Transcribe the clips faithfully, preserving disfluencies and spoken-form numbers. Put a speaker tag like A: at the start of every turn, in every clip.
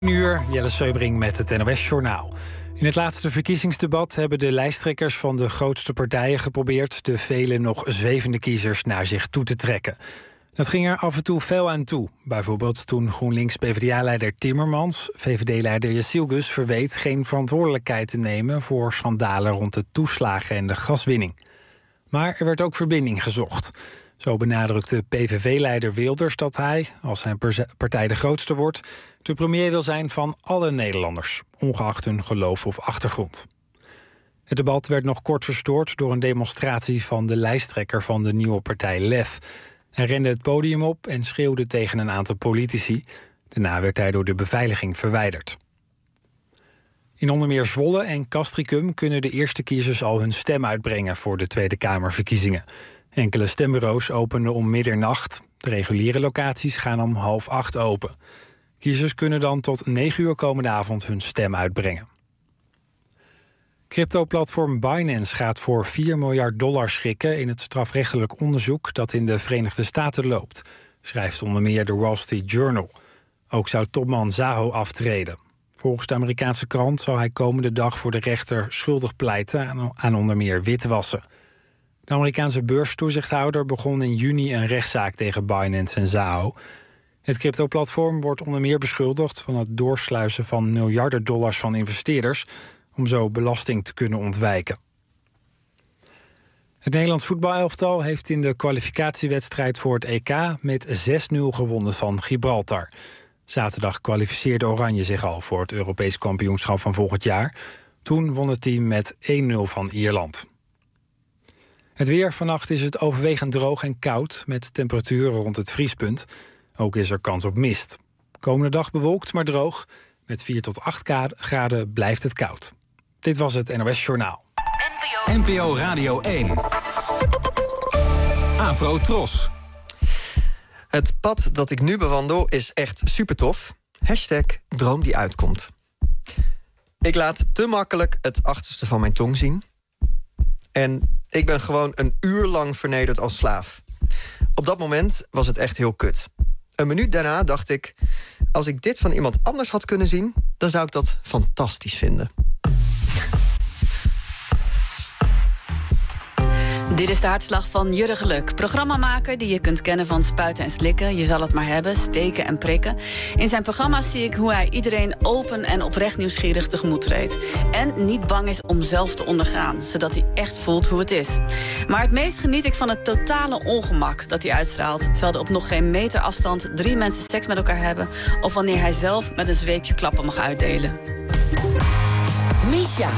A: uur, Jelle Seubring met het N O S-journaal. In het laatste verkiezingsdebat hebben de lijsttrekkers van de grootste partijen geprobeerd de vele nog zwevende kiezers naar zich toe te trekken. Dat ging er af en toe fel aan toe. Bijvoorbeeld toen GroenLinks-P v d A-leider Timmermans V V D-leider Jazilgus verweet geen verantwoordelijkheid te nemen voor schandalen rond de toeslagen en de gaswinning. Maar er werd ook verbinding gezocht. Zo benadrukte P V V-leider Wilders dat hij, als zijn partij de grootste wordt, de premier wil zijn van alle Nederlanders, ongeacht hun geloof of achtergrond. Het debat werd nog kort verstoord door een demonstratie van de lijsttrekker van de nieuwe partij Lef. Hij rende het podium op en schreeuwde tegen een aantal politici. Daarna werd hij door de beveiliging verwijderd. In onder meer Zwolle en Castricum kunnen de eerste kiezers al hun stem uitbrengen voor de Tweede Kamerverkiezingen. Enkele stembureaus openen om middernacht. De reguliere locaties gaan om half acht open. Kiezers kunnen dan tot negen uur komende avond hun stem uitbrengen. Crypto-platform Binance gaat voor vier miljard dollar schikken in het strafrechtelijk onderzoek dat in de Verenigde Staten loopt, schrijft onder meer de Wall Street Journal. Ook zou topman Zaho aftreden. Volgens de Amerikaanse krant zal hij komende dag voor de rechter schuldig pleiten aan onder meer witwassen. De Amerikaanse beurstoezichthouder begon in juni een rechtszaak tegen Binance en Zaho. Het crypto-platform wordt onder meer beschuldigd van het doorsluizen van miljarden dollars van investeerders om zo belasting te kunnen ontwijken. Het Nederlands voetbalelftal heeft in de kwalificatiewedstrijd voor het E K met zes nul gewonnen van Gibraltar. Zaterdag kwalificeerde Oranje zich al voor het Europees kampioenschap van volgend jaar. Toen won het team met één nul van Ierland. Het weer. Vannacht is het overwegend droog en koud met temperaturen rond het vriespunt. Ook is er kans op mist. Komende dag bewolkt, maar droog. Met vier tot acht graden blijft het koud. Dit was het N O S-journaal.
B: N P O Radio één. Afro Tros.
C: Het pad dat ik nu bewandel is echt super tof. Hashtag droom die uitkomt. Ik laat te makkelijk het achterste van mijn tong zien. En ik ben gewoon een uur lang vernederd als slaaf. Op dat moment was het echt heel kut. Een minuut daarna dacht ik, als ik dit van iemand anders had kunnen zien, dan zou ik dat fantastisch vinden.
D: Dit is de hartslag van Jurre Geluk. Programmamaker die je kunt kennen van spuiten en slikken. Je zal het maar hebben, steken en prikken. In zijn programma's zie ik hoe hij iedereen open en oprecht nieuwsgierig tegemoet treedt. En niet bang is om zelf te ondergaan, zodat hij echt voelt hoe het is. Maar het meest geniet ik van het totale ongemak dat hij uitstraalt, terwijl er op nog geen meter afstand drie mensen seks met elkaar hebben, of wanneer hij zelf met een zweepje klappen mag uitdelen.
E: Misha.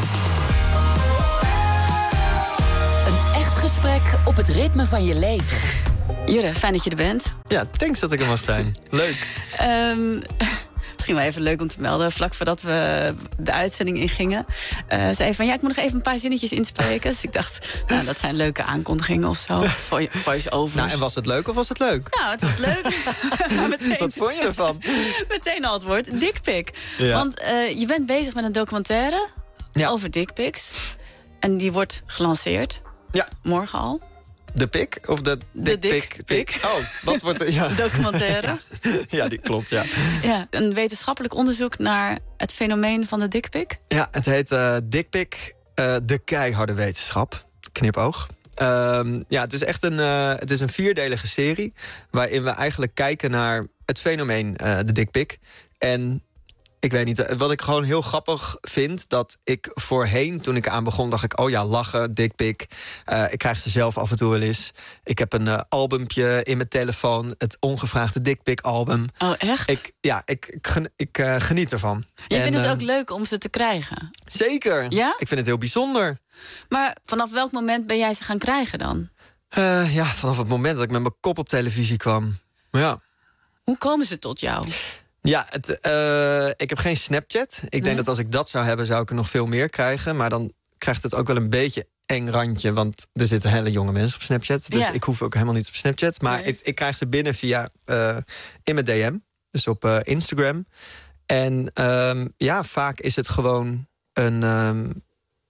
E: Gesprek op het ritme van je leven.
D: Jurre, fijn dat je er bent.
C: Ja, thanks dat ik er mag zijn. Leuk.
D: Um, misschien wel even leuk om te melden. Vlak voordat we de uitzending ingingen, uh, zei van ja, ik moet nog even een paar zinnetjes inspreken. Dus ik dacht, nou, dat zijn leuke aankondigingen of zo. Voice-overs.
C: Nou, en was het leuk of was het leuk?
D: Nou, het was leuk. meteen,
C: Wat vond je ervan?
D: Meteen antwoord, dickpic.
C: Ja.
D: Want uh, je bent bezig met een documentaire ja. over dickpics. En die wordt gelanceerd.
C: Ja.
D: Morgen al.
C: De pik? Of de
D: de dik pik?
C: Oh, wat wordt er? Ja.
D: Documentaire.
C: Ja, die klopt, ja.
D: Ja. Een wetenschappelijk onderzoek naar het fenomeen van de dikpik.
C: Ja, het heet uh, dikpik, uh, de keiharde wetenschap. Knipoog. Um, ja, het is echt een, uh, het is een vierdelige serie waarin we eigenlijk kijken naar het fenomeen uh, de dikpik. En ik weet niet, wat ik gewoon heel grappig vind, dat ik voorheen, toen ik aan begon, dacht ik, oh ja, lachen, dikpik. Uh, ik krijg ze zelf af en toe wel eens. Ik heb een uh, albumpje in mijn telefoon, het ongevraagde dikpik-album.
D: Oh, echt?
C: Ik, ja, ik, ik, gen, ik uh, geniet ervan.
D: Je
C: en,
D: vindt het
C: uh,
D: ook leuk om ze te krijgen?
C: Zeker.
D: Ja?
C: Ik vind het heel bijzonder.
D: Maar vanaf welk moment ben jij ze gaan krijgen dan?
C: Uh, ja, vanaf het moment dat ik met mijn kop op televisie kwam. Ja.
D: Hoe komen ze tot jou?
C: Ja, het, uh, ik heb geen Snapchat. Ik nee. denk dat als ik dat zou hebben, zou ik er nog veel meer krijgen. Maar dan krijgt het ook wel een beetje eng randje. Want er zitten hele jonge mensen op Snapchat. Dus ja. ik hoef ook helemaal niet op Snapchat. Maar nee. ik, ik krijg ze binnen via uh, in mijn D M. Dus op uh, Instagram. En um, ja, vaak is het gewoon een... Um,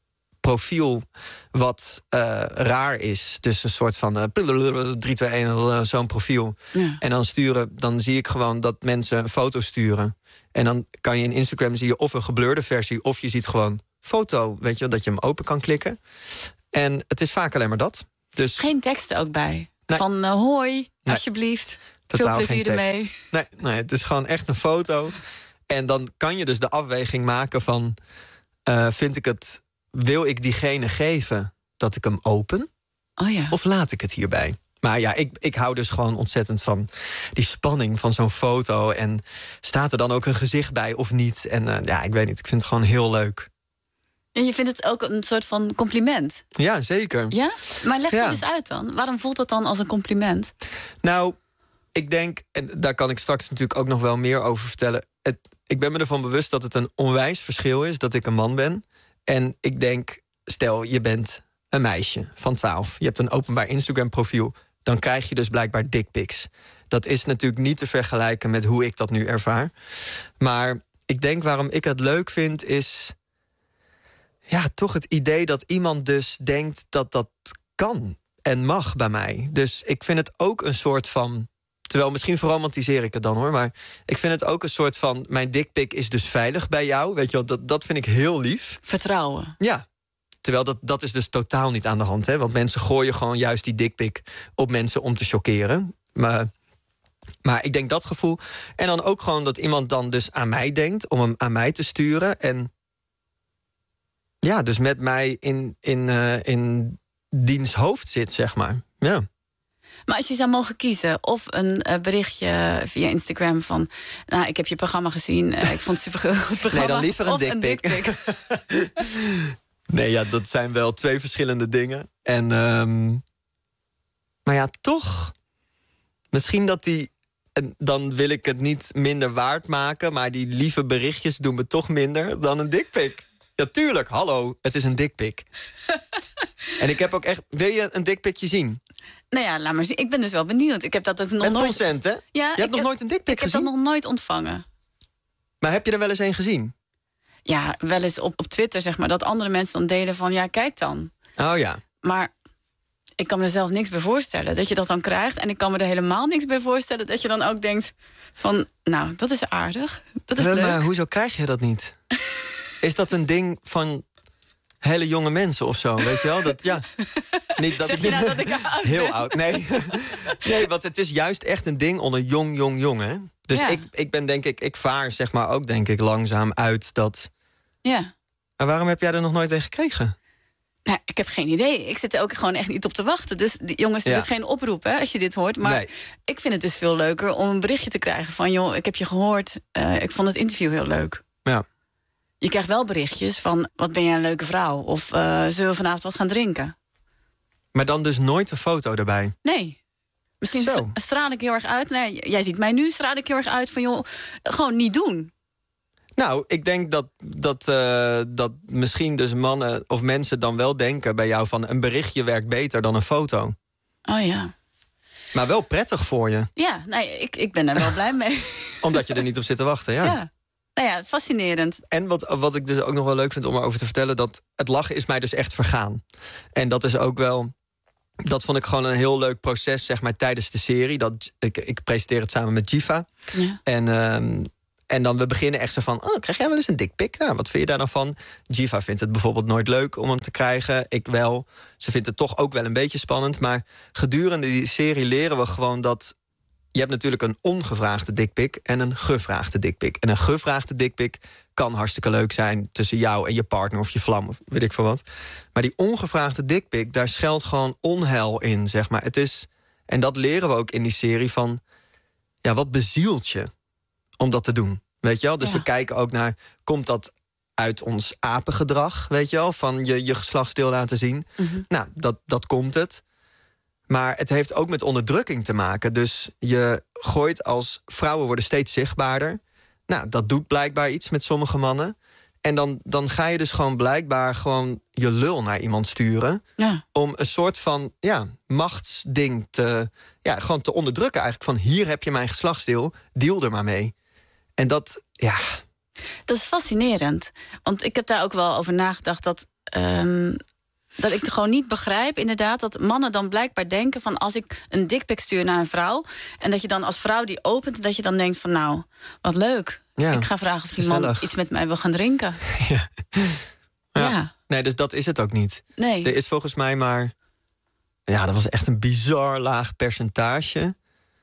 C: profiel wat uh, raar is. Dus een soort van uh, drie, twee, één, uh, zo'n profiel. Ja. En dan sturen, dan zie ik gewoon dat mensen een foto sturen. En dan kan je in Instagram zie je of een geblurde versie, of je ziet gewoon foto, weet je, dat je hem open kan klikken. En het is vaak alleen maar dat. Dus
D: geen teksten ook bij.
C: Nee.
D: Van uh, hoi,
C: nee.
D: alsjeblieft.
C: Totaal
D: veel plezier
C: geen tekst.
D: ermee.
C: Nee, nee, het is gewoon echt een foto. En dan kan je dus de afweging maken van, uh, vind ik het, wil ik diegene geven dat ik hem open?
D: Oh ja.
C: Of laat ik het hierbij? Maar ja, ik, ik hou dus gewoon ontzettend van die spanning van zo'n foto. En staat er dan ook een gezicht bij of niet? En uh, ja, ik weet niet, ik vind het gewoon heel leuk.
D: En je vindt het ook een soort van compliment?
C: Ja, zeker.
D: Ja? Maar leg
C: ja.
D: het eens uit dan. Waarom voelt dat dan als een compliment?
C: Nou, ik denk, en daar kan ik straks natuurlijk ook nog wel meer over vertellen. Het, ik ben me ervan bewust dat het een onwijs verschil is dat ik een man ben. En ik denk, stel je bent een meisje van twaalf. Je hebt een openbaar Instagram profiel. Dan krijg je dus blijkbaar dickpics. Dat is natuurlijk niet te vergelijken met hoe ik dat nu ervaar. Maar ik denk waarom ik het leuk vind is, ja, toch het idee dat iemand dus denkt dat dat kan en mag bij mij. Dus ik vind het ook een soort van, terwijl misschien verromantiseer ik het dan hoor, maar ik vind het ook een soort van, mijn dickpic is dus veilig bij jou. Weet je wel, dat, dat vind ik heel lief.
D: Vertrouwen.
C: Ja. Terwijl dat, dat is dus totaal niet aan de hand. Hè? Want mensen gooien gewoon juist die dickpic op mensen om te chockeren. Maar, maar ik denk dat gevoel. En dan ook gewoon dat iemand dan dus aan mij denkt om hem aan mij te sturen. En ja, dus met mij in, in, uh, in diens hoofd zit, zeg maar. Ja.
D: Maar als je zou mogen kiezen, of een uh, berichtje via Instagram van, nou, ik heb je programma gezien, uh, ik vond het super goed programma.
C: Nee, dan liever een dickpic. Nee, ja, dat zijn wel twee verschillende dingen. En, um, maar ja, toch. Misschien dat die, en dan wil ik het niet minder waard maken, maar die lieve berichtjes doen me toch minder dan een dickpic. Ja, tuurlijk. Hallo, het is een dickpic. En ik heb ook echt, wil je een dickpicje zien?
D: Nou ja, laat maar zien. Ik ben dus wel benieuwd. Ik heb dat dus nog
C: Met
D: nooit.
C: consent, hè?
D: Ja,
C: je hebt nog
D: heb,
C: nooit een dickpic gezien?
D: Ik heb dat nog nooit ontvangen.
C: Maar heb je er wel eens een gezien?
D: Ja, wel eens op, op Twitter, zeg maar, dat andere mensen dan delen van, ja, kijk dan.
C: Oh ja.
D: Maar ik kan me er zelf niks bij voorstellen dat je dat dan krijgt. En ik kan me er helemaal niks bij voorstellen dat je dan ook denkt van, nou, dat is aardig. Dat is
C: Wel,
D: leuk.
C: maar hoezo krijg je dat niet? Is dat een ding van hele jonge mensen of zo, weet je wel? Dat, ja, niet dat
D: zeg
C: ik,
D: je nou dat ik oud
C: heel
D: ben?
C: oud, nee. Nee, want het is juist echt een ding onder jong, jong, jong, hè? Dus
D: ja.
C: ik, ik ben denk ik, ik vaar zeg maar ook denk ik langzaam uit dat.
D: Ja.
C: Maar waarom heb jij er nog nooit een gekregen?
D: Nou, ik heb geen idee. Ik zit er ook gewoon echt niet op te wachten. Dus die, jongens, dit
C: Ja.
D: is geen oproep, hè, als je dit hoort. Maar
C: Nee.
D: ik vind het dus veel leuker om een berichtje te krijgen van, joh, ik heb je gehoord. Uh, ik vond het interview heel leuk.
C: Ja.
D: Je krijgt wel berichtjes van, wat ben jij een leuke vrouw? Of uh, zullen we vanavond wat gaan drinken?
C: Maar dan dus nooit een foto erbij?
D: Nee. Misschien
C: Zo.
D: straal ik heel erg uit. Nee, jij ziet mij nu, straal ik heel erg uit van, joh, gewoon niet doen.
C: Nou, ik denk dat, dat, uh, dat misschien dus mannen of mensen dan wel denken bij jou van, een berichtje werkt beter dan een foto.
D: Oh ja.
C: Maar wel prettig voor je.
D: Ja, nee, ik, ik ben er wel blij mee.
C: Omdat je er niet op zit te wachten, ja.
D: Ja. Nou ja, fascinerend.
C: En wat, wat ik dus ook nog wel leuk vind om erover te vertellen, dat het lachen is mij dus echt vergaan. En dat is ook wel, dat vond ik gewoon een heel leuk proces, zeg maar, tijdens de serie. Dat, ik, ik presenteer het samen met Jiva.
D: Ja.
C: En, um, en dan we beginnen echt zo van, oh, krijg jij wel eens een dickpic? Nou, wat vind je daar dan van? Jiva vindt het bijvoorbeeld nooit leuk om hem te krijgen. Ik wel. Ze vindt het toch ook wel een beetje spannend. Maar gedurende die serie leren we gewoon dat, je hebt natuurlijk een ongevraagde dickpic en een gevraagde dickpic. En een gevraagde dickpic kan hartstikke leuk zijn tussen jou en je partner of je vlam of weet ik veel wat. Maar die ongevraagde dickpic, daar schuilt gewoon onheil in, zeg maar. Het is, en dat leren we ook in die serie van, ja, wat bezielt je om dat te doen? Weet je wel? Dus
D: ja.
C: we kijken ook naar, komt dat uit ons apengedrag, weet je wel? Van je, je geslachtsdeel laten zien.
D: Mm-hmm.
C: Nou, dat, dat komt het. Maar het heeft ook met onderdrukking te maken. Dus je gooit als vrouwen worden steeds zichtbaarder. Nou, dat doet blijkbaar iets met sommige mannen. En dan, dan ga je dus gewoon blijkbaar gewoon je lul naar iemand sturen.
D: Ja.
C: Om een soort van ja, machtsding te, ja, gewoon te onderdrukken. Eigenlijk van, hier heb je mijn geslachtsdeel, deal er maar mee. En dat, ja.
D: Dat is fascinerend. Want ik heb daar ook wel over nagedacht dat Um, dat ik gewoon niet begrijp, inderdaad, dat mannen dan blijkbaar denken van als ik een dikpik stuur naar een vrouw en dat je dan als vrouw die opent, dat je dan denkt van nou, wat leuk. Ja, ik ga vragen of die gezellig. man iets met mij wil gaan drinken.
C: Ja. Ja.
D: Ja.
C: Nee, dus dat is het ook niet.
D: Nee.
C: Er is volgens mij maar, ja, dat was echt een bizar laag percentage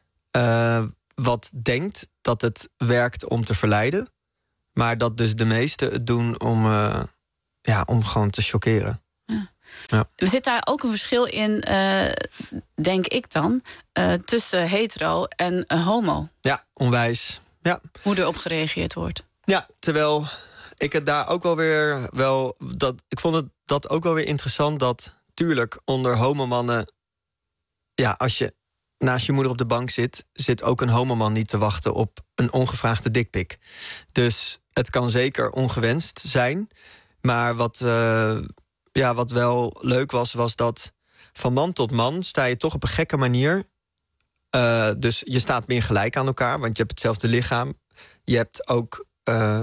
C: uh, wat denkt dat het werkt om te verleiden, maar dat dus de meesten het doen om, uh, ja, om gewoon te chockeren.
D: Ja.
C: Ja.
D: Er zit daar ook een verschil in, uh, denk ik dan, uh, tussen hetero en uh, homo.
C: Ja, onwijs. Ja.
D: Hoe erop gereageerd wordt.
C: Ja, terwijl ik het daar ook wel weer wel dat ik vond het dat ook wel weer interessant dat tuurlijk onder homomannen, ja, als je naast je moeder op de bank zit, zit ook een homoman niet te wachten op een ongevraagde dikpik. Dus het kan zeker ongewenst zijn, maar wat uh, ja, wat wel leuk was, was dat van man tot man sta je toch op een gekke manier. Uh, dus je staat meer gelijk aan elkaar, want je hebt hetzelfde lichaam. Je hebt ook Uh,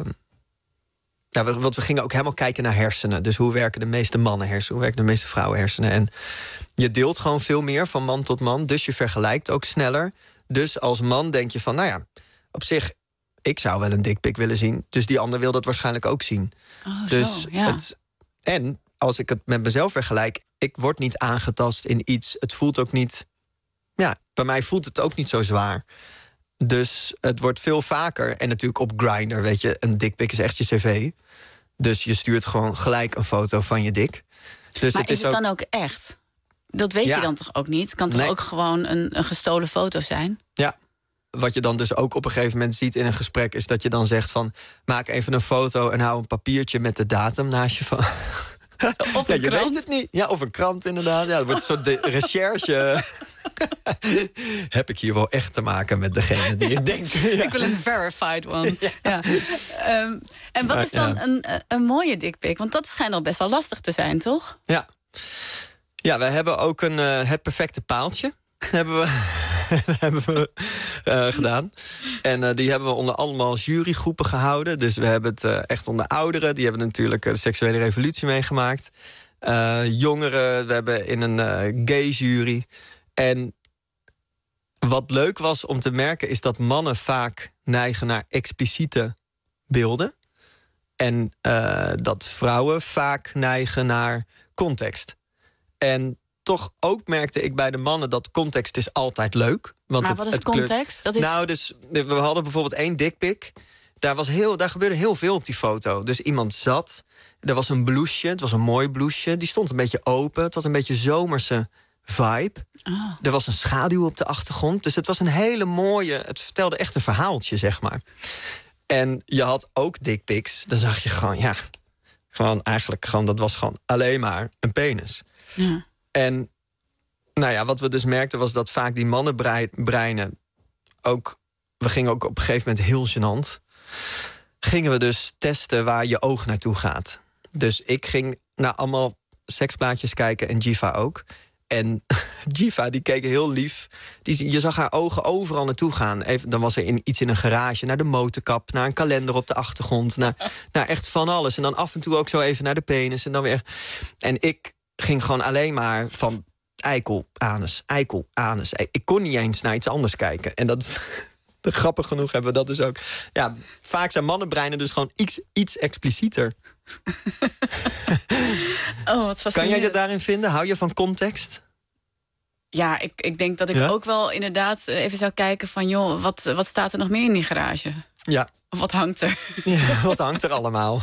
C: ja, we, want we gingen ook helemaal kijken naar hersenen. Dus hoe werken de meeste mannen hersenen? Hoe werken de meeste vrouwen hersenen? En je deelt gewoon veel meer van man tot man. Dus je vergelijkt ook sneller. Dus als man denk je van, nou ja, op zich, ik zou wel een dikpik willen zien. Dus die ander wil dat waarschijnlijk ook zien.
D: Oh,
C: dus
D: zo, ja.
C: het, en als ik het met mezelf vergelijk, ik word niet aangetast in iets. Het voelt ook niet, ja, bij mij voelt het ook niet zo zwaar. Dus het wordt veel vaker. En natuurlijk op Grindr, weet je, een dikpik is echt je cv. Dus je stuurt gewoon gelijk een foto van je dik. Dus
D: maar
C: het
D: is
C: is
D: het
C: ook
D: dan ook echt? Dat weet
C: ja.
D: je dan toch ook niet? Het kan toch
C: Nee.
D: ook gewoon een, een gestolen foto zijn?
C: Ja. Wat je dan dus ook op een gegeven moment ziet in een gesprek, is dat je dan zegt van, maak even een foto en hou een papiertje met de datum naast je van.
D: Of
C: Ja,
D: een
C: je
D: krant?
C: weet het niet. Ja, of een krant inderdaad. Ja, het wordt een soort de recherche. Heb ik hier wel echt te maken met degene die je denkt? Ja.
D: Ik wil een verified one. Ja. Ja. Um, en wat
C: Maar,
D: is dan
C: ja.
D: een, een mooie dikpik? Want dat schijnt al best wel lastig te zijn, toch?
C: Ja, ja, we hebben ook een uh, het perfecte paaltje hebben we, hebben we uh, gedaan. En uh, die hebben we onder allemaal jurygroepen gehouden. Dus we hebben het uh, echt onder ouderen. Die hebben natuurlijk uh, de seksuele revolutie meegemaakt. Uh, jongeren, we hebben in een uh, gay jury. En wat leuk was om te merken, is dat mannen vaak neigen naar expliciete beelden. En uh, dat vrouwen vaak neigen naar context. En toch ook merkte ik bij de mannen dat context is altijd leuk. Want
D: Maar
C: het,
D: wat is
C: het kleur-
D: context? Dat is...
C: Nou, dus we hadden bijvoorbeeld één dikpik. Daar, was heel, daar gebeurde heel veel op die foto. Dus iemand zat, er was een blouseje, het was een mooi blouseje. Die stond een beetje open, het was een beetje zomerse vibe.
D: Oh.
C: Er was een schaduw op de achtergrond. Dus het was een hele mooie, het vertelde echt een verhaaltje, zeg maar. En je had ook dickpics. Dan zag je gewoon, ja, gewoon eigenlijk gewoon, dat was gewoon alleen maar een penis.
D: Ja.
C: En nou ja, wat we dus merkten was dat vaak die mannenbreinen ook, we gingen ook op een gegeven moment heel gênant, gingen we dus testen waar je oog naartoe gaat. Dus ik ging naar allemaal seksplaatjes kijken en Jiva ook. En Jiva, die keek heel lief. Die, je zag haar ogen overal naartoe gaan. Even, dan was er in, iets in een garage, naar de motorkap, naar een kalender op de achtergrond, naar, naar echt van alles. En dan af en toe ook zo even naar de penis. En dan weer. En ik ging gewoon alleen maar van eikel, anus, eikel, anus. Ik kon niet eens naar iets anders kijken. En dat is grappig genoeg hebben we dat dus ook. Ja, vaak zijn mannenbreinen dus gewoon iets, iets explicieter.
D: Oh, wat fascinerend.
C: Kan jij je daarin vinden? Hou je van context?
D: Ja, ik, ik denk dat ik
C: Ja?
D: ook wel inderdaad even zou kijken van, joh, wat, wat staat er nog meer in die garage?
C: Ja.
D: Of wat hangt er?
C: Ja, wat hangt er allemaal?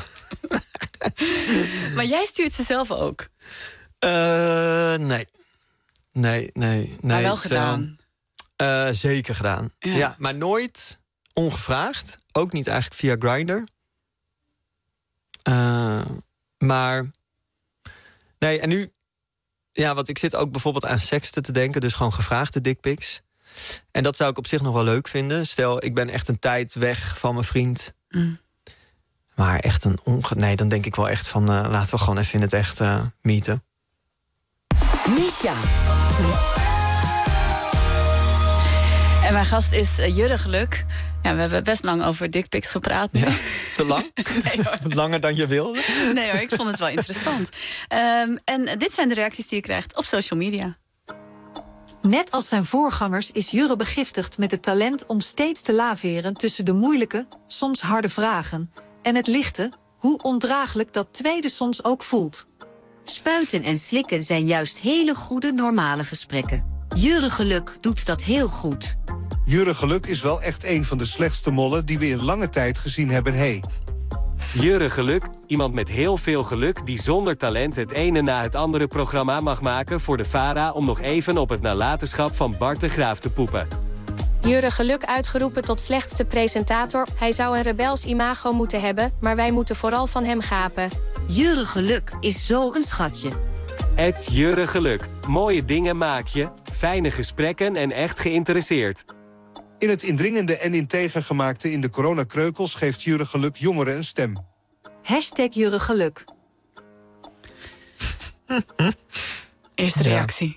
D: Maar jij stuurt ze zelf ook.
C: Uh, nee. Nee, nee, nee.
D: Maar wel
C: Het,
D: gedaan.
C: Uh, zeker gedaan.
D: Ja.
C: Ja. Maar nooit ongevraagd. Ook niet eigenlijk via Grindr. Uh, maar nee, en nu, ja, want ik zit ook bijvoorbeeld aan seksten te denken, dus gewoon gevraagde dickpics. En dat zou ik op zich nog wel leuk vinden. Stel, ik ben echt een tijd weg van mijn vriend.
D: Mm.
C: Maar echt een onge... Nee, dan denk ik wel echt van, uh, laten we gewoon even in het echt uh, meeten.
E: Misha.
D: En mijn gast is uh, Jurre Geluk. Ja, we hebben best lang over dickpics gepraat nu.
C: Ja, te lang?
D: Nee, hoor.
C: Langer dan je wilde?
D: Nee hoor, ik vond het wel interessant. Um, en dit zijn de reacties die je krijgt op social media.
F: Net als zijn voorgangers is Jurre begiftigd met het talent om steeds te laveren tussen de moeilijke, soms harde vragen en het lichte, hoe ondraaglijk dat tweede soms ook voelt.
G: Spuiten en slikken zijn juist hele goede normale gesprekken. Jurre Geluk doet dat heel goed.
H: Jurre Geluk is wel echt een van de slechtste mollen die we in lange tijd gezien hebben. Hey.
I: Jurre Geluk, iemand met heel veel geluk die zonder talent het ene na het andere programma mag maken voor de VARA om nog even op het nalatenschap van Bart de Graaf te poepen.
J: Jurre Geluk uitgeroepen tot slechtste presentator. Hij zou een rebels imago moeten hebben, maar wij moeten vooral van hem gapen.
G: Jurre Geluk is zo een schatje.
I: Het Jurre Geluk. Mooie dingen maak je, fijne gesprekken en echt geïnteresseerd.
H: In het indringende en integer gemaakte in de coronakreukels geeft Jurre Geluk jongeren een stem.
F: Hashtag Jurre Geluk.
D: Eerste reactie.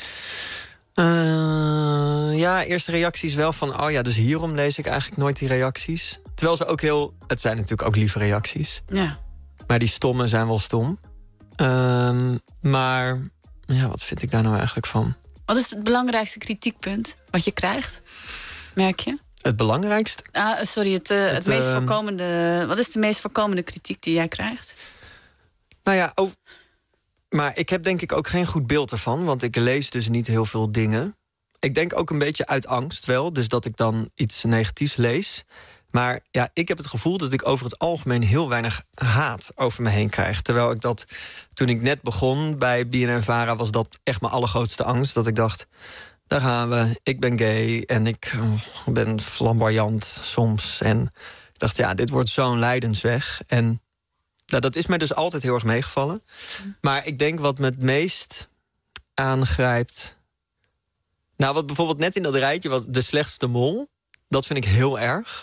C: Uh, ja, eerste reacties wel van... oh ja, dus hierom lees ik eigenlijk nooit die reacties. Terwijl ze ook heel... het zijn natuurlijk ook lieve reacties.
D: Ja.
C: Maar die stomme zijn wel stom. Uh, maar ja, wat vind ik daar nou eigenlijk van?
D: Wat is het belangrijkste kritiekpunt wat je krijgt? Merk je?
C: Het belangrijkste?
D: Ah, sorry, het, uh, het, het meest uh, voorkomende... Wat is de meest voorkomende kritiek die jij krijgt?
C: Nou ja, over, maar ik heb denk ik ook geen goed beeld ervan. Want ik lees dus niet heel veel dingen. Ik denk ook een beetje uit angst wel. Dus dat ik dan iets negatiefs lees. Maar ja, ik heb het gevoel dat ik over het algemeen heel weinig haat over me heen krijg. Terwijl ik dat, toen ik net begon bij B N N VARA... was dat echt mijn allergrootste angst. Dat ik dacht, daar gaan we, ik ben gay en ik ben flamboyant soms. En ik dacht, ja, dit wordt zo'n lijdensweg. En nou, dat is mij dus altijd heel erg meegevallen. Maar ik denk wat me het meest aangrijpt... Nou, wat bijvoorbeeld net in dat rijtje was de slechtste mol. Dat vind ik heel erg.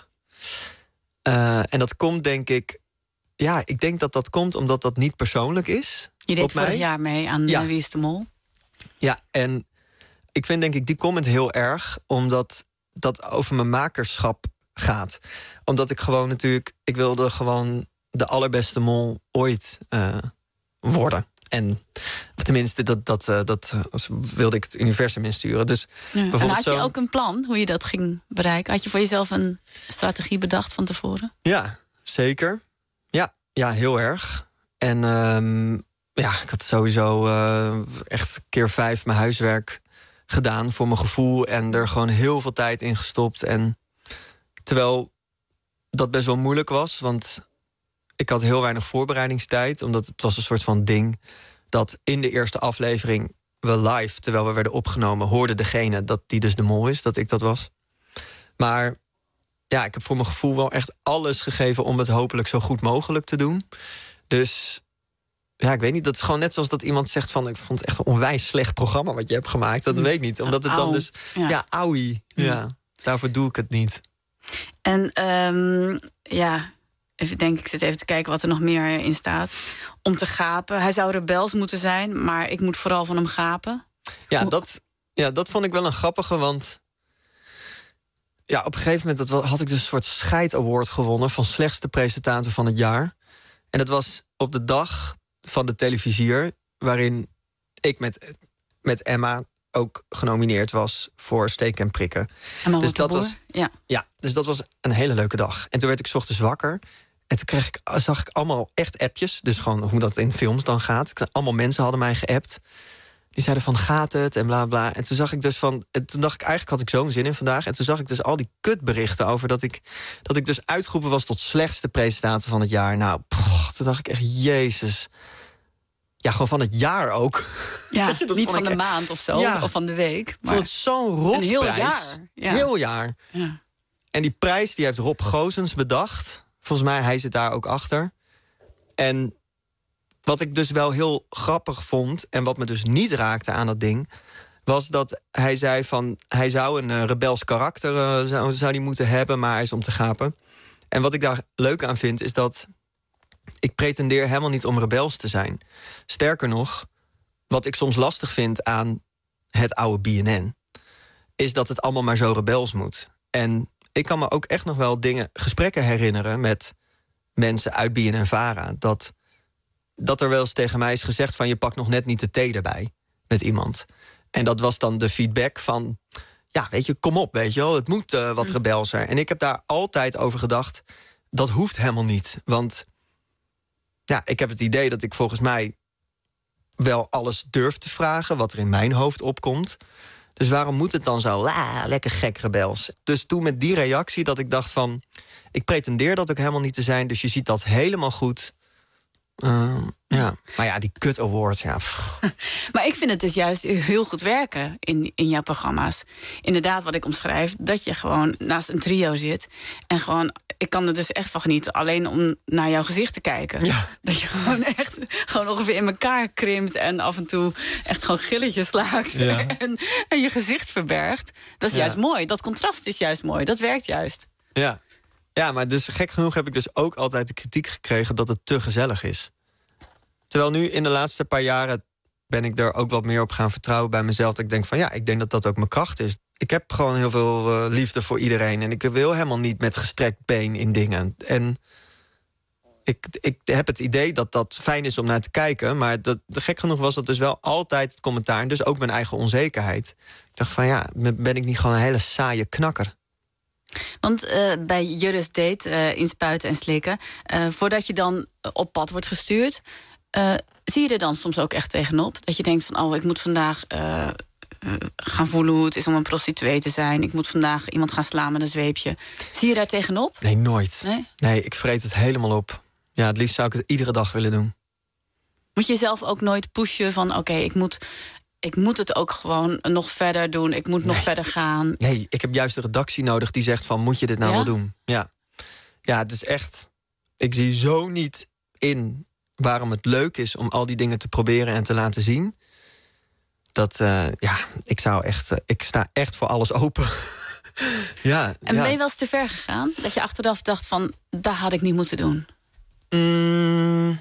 C: Uh, en dat komt, denk ik... Ja, ik denk dat dat komt omdat dat niet persoonlijk is.
D: Je deed vorig jaar mee aan ja. Wie is de Mol?
C: Ja, en ik vind denk ik die comment heel erg... omdat dat over mijn makerschap gaat. Omdat ik gewoon natuurlijk... Ik wilde gewoon de allerbeste mol ooit uh, worden. En tenminste, dat, dat, uh, dat wilde ik het universum insturen. Dus
D: ja. En had je zo... ook een plan hoe je dat ging bereiken? Had je voor jezelf een strategie bedacht van tevoren?
C: Ja, zeker. Ja, ja heel erg. En um, ja, ik had sowieso uh, echt keer vijf mijn huiswerk gedaan voor mijn gevoel. En er gewoon heel veel tijd in gestopt. En terwijl dat best wel moeilijk was, want ik had heel weinig voorbereidingstijd. Omdat het was een soort van ding dat in de eerste aflevering we live, terwijl we werden opgenomen, hoorde degene dat die dus de mol is, dat ik dat was. Maar ja, ik heb voor mijn gevoel wel echt alles gegeven om het hopelijk zo goed mogelijk te doen. Dus ja, ik weet niet, dat is gewoon net zoals dat iemand zegt van, ik vond het echt een onwijs slecht programma wat je hebt gemaakt. Dat weet ik niet, omdat het dan dus, ja, ja auwie. Ja, daarvoor doe ik het niet.
D: En um, ja, even denk ik zit even te kijken wat er nog meer in staat. Om te gapen. Hij zou rebels moeten zijn, maar ik moet vooral van hem gapen.
C: Ja, dat, ja, dat vond ik wel een grappige, want ja, op een gegeven moment dat had ik dus een soort Scheid Award gewonnen van slechtste presentator van het jaar. En dat was op de dag van de televisier, waarin ik met, met Emma ook genomineerd was voor Steken en Prikken.
D: Emma
C: dus dat was,
D: ja.
C: ja, dus dat was een hele leuke dag. En toen werd ik 's ochtends wakker. En toen kreeg ik, zag ik allemaal echt appjes. Dus gewoon hoe dat in films dan gaat. Allemaal mensen hadden mij geappt. Die zeiden van, gaat het? En bla bla. En toen zag ik dus van, en toen dacht ik, eigenlijk had ik zo'n zin in vandaag. En toen zag ik dus al die kutberichten over dat ik, dat ik dus uitgeroepen was tot slechtste presentator van het jaar. Nou, poch, toen dacht ik echt, jezus. Ja, gewoon van het jaar ook.
D: Ja, niet van de echt maand of zo, ja, of van de week. Maar
C: het zo'n rotprijs.
D: Een heel jaar. Ja.
C: Heel jaar.
D: Ja.
C: En die prijs die heeft Rob Goossens bedacht. Volgens mij, hij zit daar ook achter. En wat ik dus wel heel grappig vond, en wat me dus niet raakte aan dat ding, was dat hij zei van, hij zou een uh, rebels karakter uh, zou, zou die moeten hebben, maar hij is om te gapen. En wat ik daar leuk aan vind, is dat ik pretendeer helemaal niet om rebels te zijn. Sterker nog, wat ik soms lastig vind aan het oude B N N, is dat het allemaal maar zo rebels moet. En ik kan me ook echt nog wel dingen, gesprekken herinneren met mensen uit B N N Vara. Dat, dat er wel eens tegen mij is gezegd van je pakt nog net niet de thee erbij met iemand. En dat was dan de feedback van, ja, weet je, kom op, weet je wel, het moet uh, wat rebelser. En ik heb daar altijd over gedacht, dat hoeft helemaal niet. Want ja, ik heb het idee dat ik volgens mij wel alles durf te vragen wat er in mijn hoofd opkomt. Dus waarom moet het dan zo, ah, lekker gek rebels? Dus toen met die reactie dat ik dacht van, ik pretendeer dat ook helemaal niet te zijn, dus je ziet dat helemaal goed. Uh, ja, maar ja, die kut awards, ja.
D: Maar ik vind het dus juist heel goed werken in, in jouw programma's. Inderdaad, wat ik omschrijf, dat je gewoon naast een trio zit. En gewoon, ik kan er dus echt van genieten, alleen om naar jouw gezicht te kijken. Ja. Dat je gewoon echt gewoon ongeveer in elkaar krimpt en af en toe echt gewoon gilletjes slaakt. Ja. En, en je gezicht verbergt. Dat is ja. juist mooi. Dat contrast is juist mooi. Dat werkt juist.
C: Ja. Ja, maar dus gek genoeg heb ik dus ook altijd de kritiek gekregen dat het te gezellig is. Terwijl nu in de laatste paar jaren ben ik er ook wat meer op gaan vertrouwen bij mezelf. Dat ik denk van ja, ik denk dat dat ook mijn kracht is. Ik heb gewoon heel veel uh, liefde voor iedereen. En ik wil helemaal niet met gestrekt been in dingen. En ik, ik heb het idee dat dat fijn is om naar te kijken. Maar dat, gek genoeg was dat dus wel altijd het commentaar. En dus ook mijn eigen onzekerheid. Ik dacht van ja, ben ik niet gewoon een hele saaie knakker?
D: Want uh, bij Jurre's Date, uh, in Spuiten en Slikken, Uh, voordat je dan op pad wordt gestuurd, Uh, zie je er dan soms ook echt tegenop? Dat je denkt van, oh, ik moet vandaag uh, uh, gaan voelen hoe het is om een prostituee te zijn. Ik moet vandaag iemand gaan slaan met een zweepje. Zie je daar tegenop?
C: Nee, nooit. Nee, nee ik vreet het helemaal op. Ja, het liefst zou ik het iedere dag willen doen.
D: Moet je jezelf ook nooit pushen van, oké, okay, ik moet... ik moet het ook gewoon nog verder doen. Ik moet nee. nog verder gaan.
C: Nee, ik heb juist de redactie nodig die zegt van, moet je dit nou ja? wel doen? Ja. Ja, het is echt, ik zie zo niet in waarom het leuk is om al die dingen te proberen en te laten zien. Dat, uh, ja, ik zou echt, uh, ik sta echt voor alles open. ja.
D: En
C: ja.
D: ben je wel eens te ver gegaan? Dat je achteraf dacht van, dat had ik niet moeten doen?
C: Mm.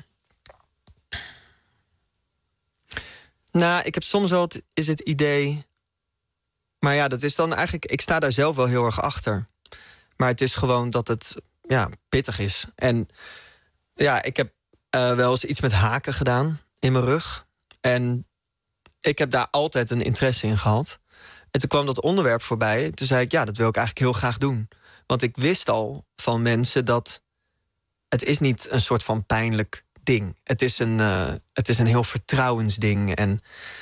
C: Nou, ik heb soms wel het, is het idee. Maar ja, dat is dan eigenlijk, ik sta daar zelf wel heel erg achter. Maar het is gewoon dat het ja, pittig is. En ja, ik heb uh, wel eens iets met haken gedaan in mijn rug. En ik heb daar altijd een interesse in gehad. En toen kwam dat onderwerp voorbij. Toen zei ik, ja, dat wil ik eigenlijk heel graag doen. Want ik wist al van mensen dat het is niet een soort van pijnlijk ding. Het is een, uh, het is een heel vertrouwensding. En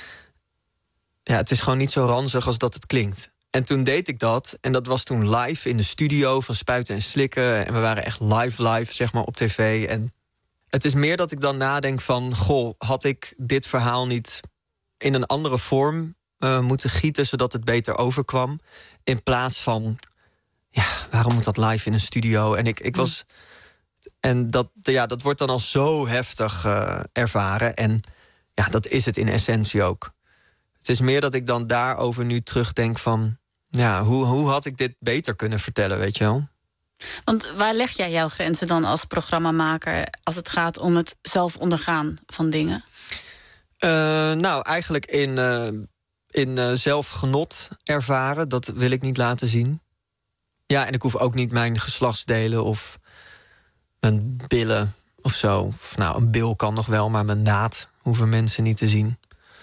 C: ja, het is gewoon niet zo ranzig als dat het klinkt. En toen deed ik dat. En dat was toen live in de studio van Spuiten en Slikken. En we waren echt live live, zeg maar, op tv. En het is meer dat ik dan nadenk van, goh, had ik dit verhaal niet in een andere vorm uh, moeten gieten, zodat het beter overkwam? In plaats van, ja, waarom moet dat live in een studio? En ik, ik was... En dat, ja, dat wordt dan al zo heftig uh, ervaren. En ja, dat is het in essentie ook. Het is meer dat ik dan daarover nu terugdenk van, ja, hoe, hoe had ik dit beter kunnen vertellen, weet je wel?
D: Want waar leg jij jouw grenzen dan als programmamaker als het gaat om het zelf ondergaan van dingen?
C: Uh, nou, eigenlijk in, uh, in uh, zelfgenot ervaren. Dat wil ik niet laten zien. Ja, en ik hoef ook niet mijn geslachtsdelen of mijn billen of zo. Of, nou, een bil kan nog wel, maar mijn naad hoeven mensen niet te zien.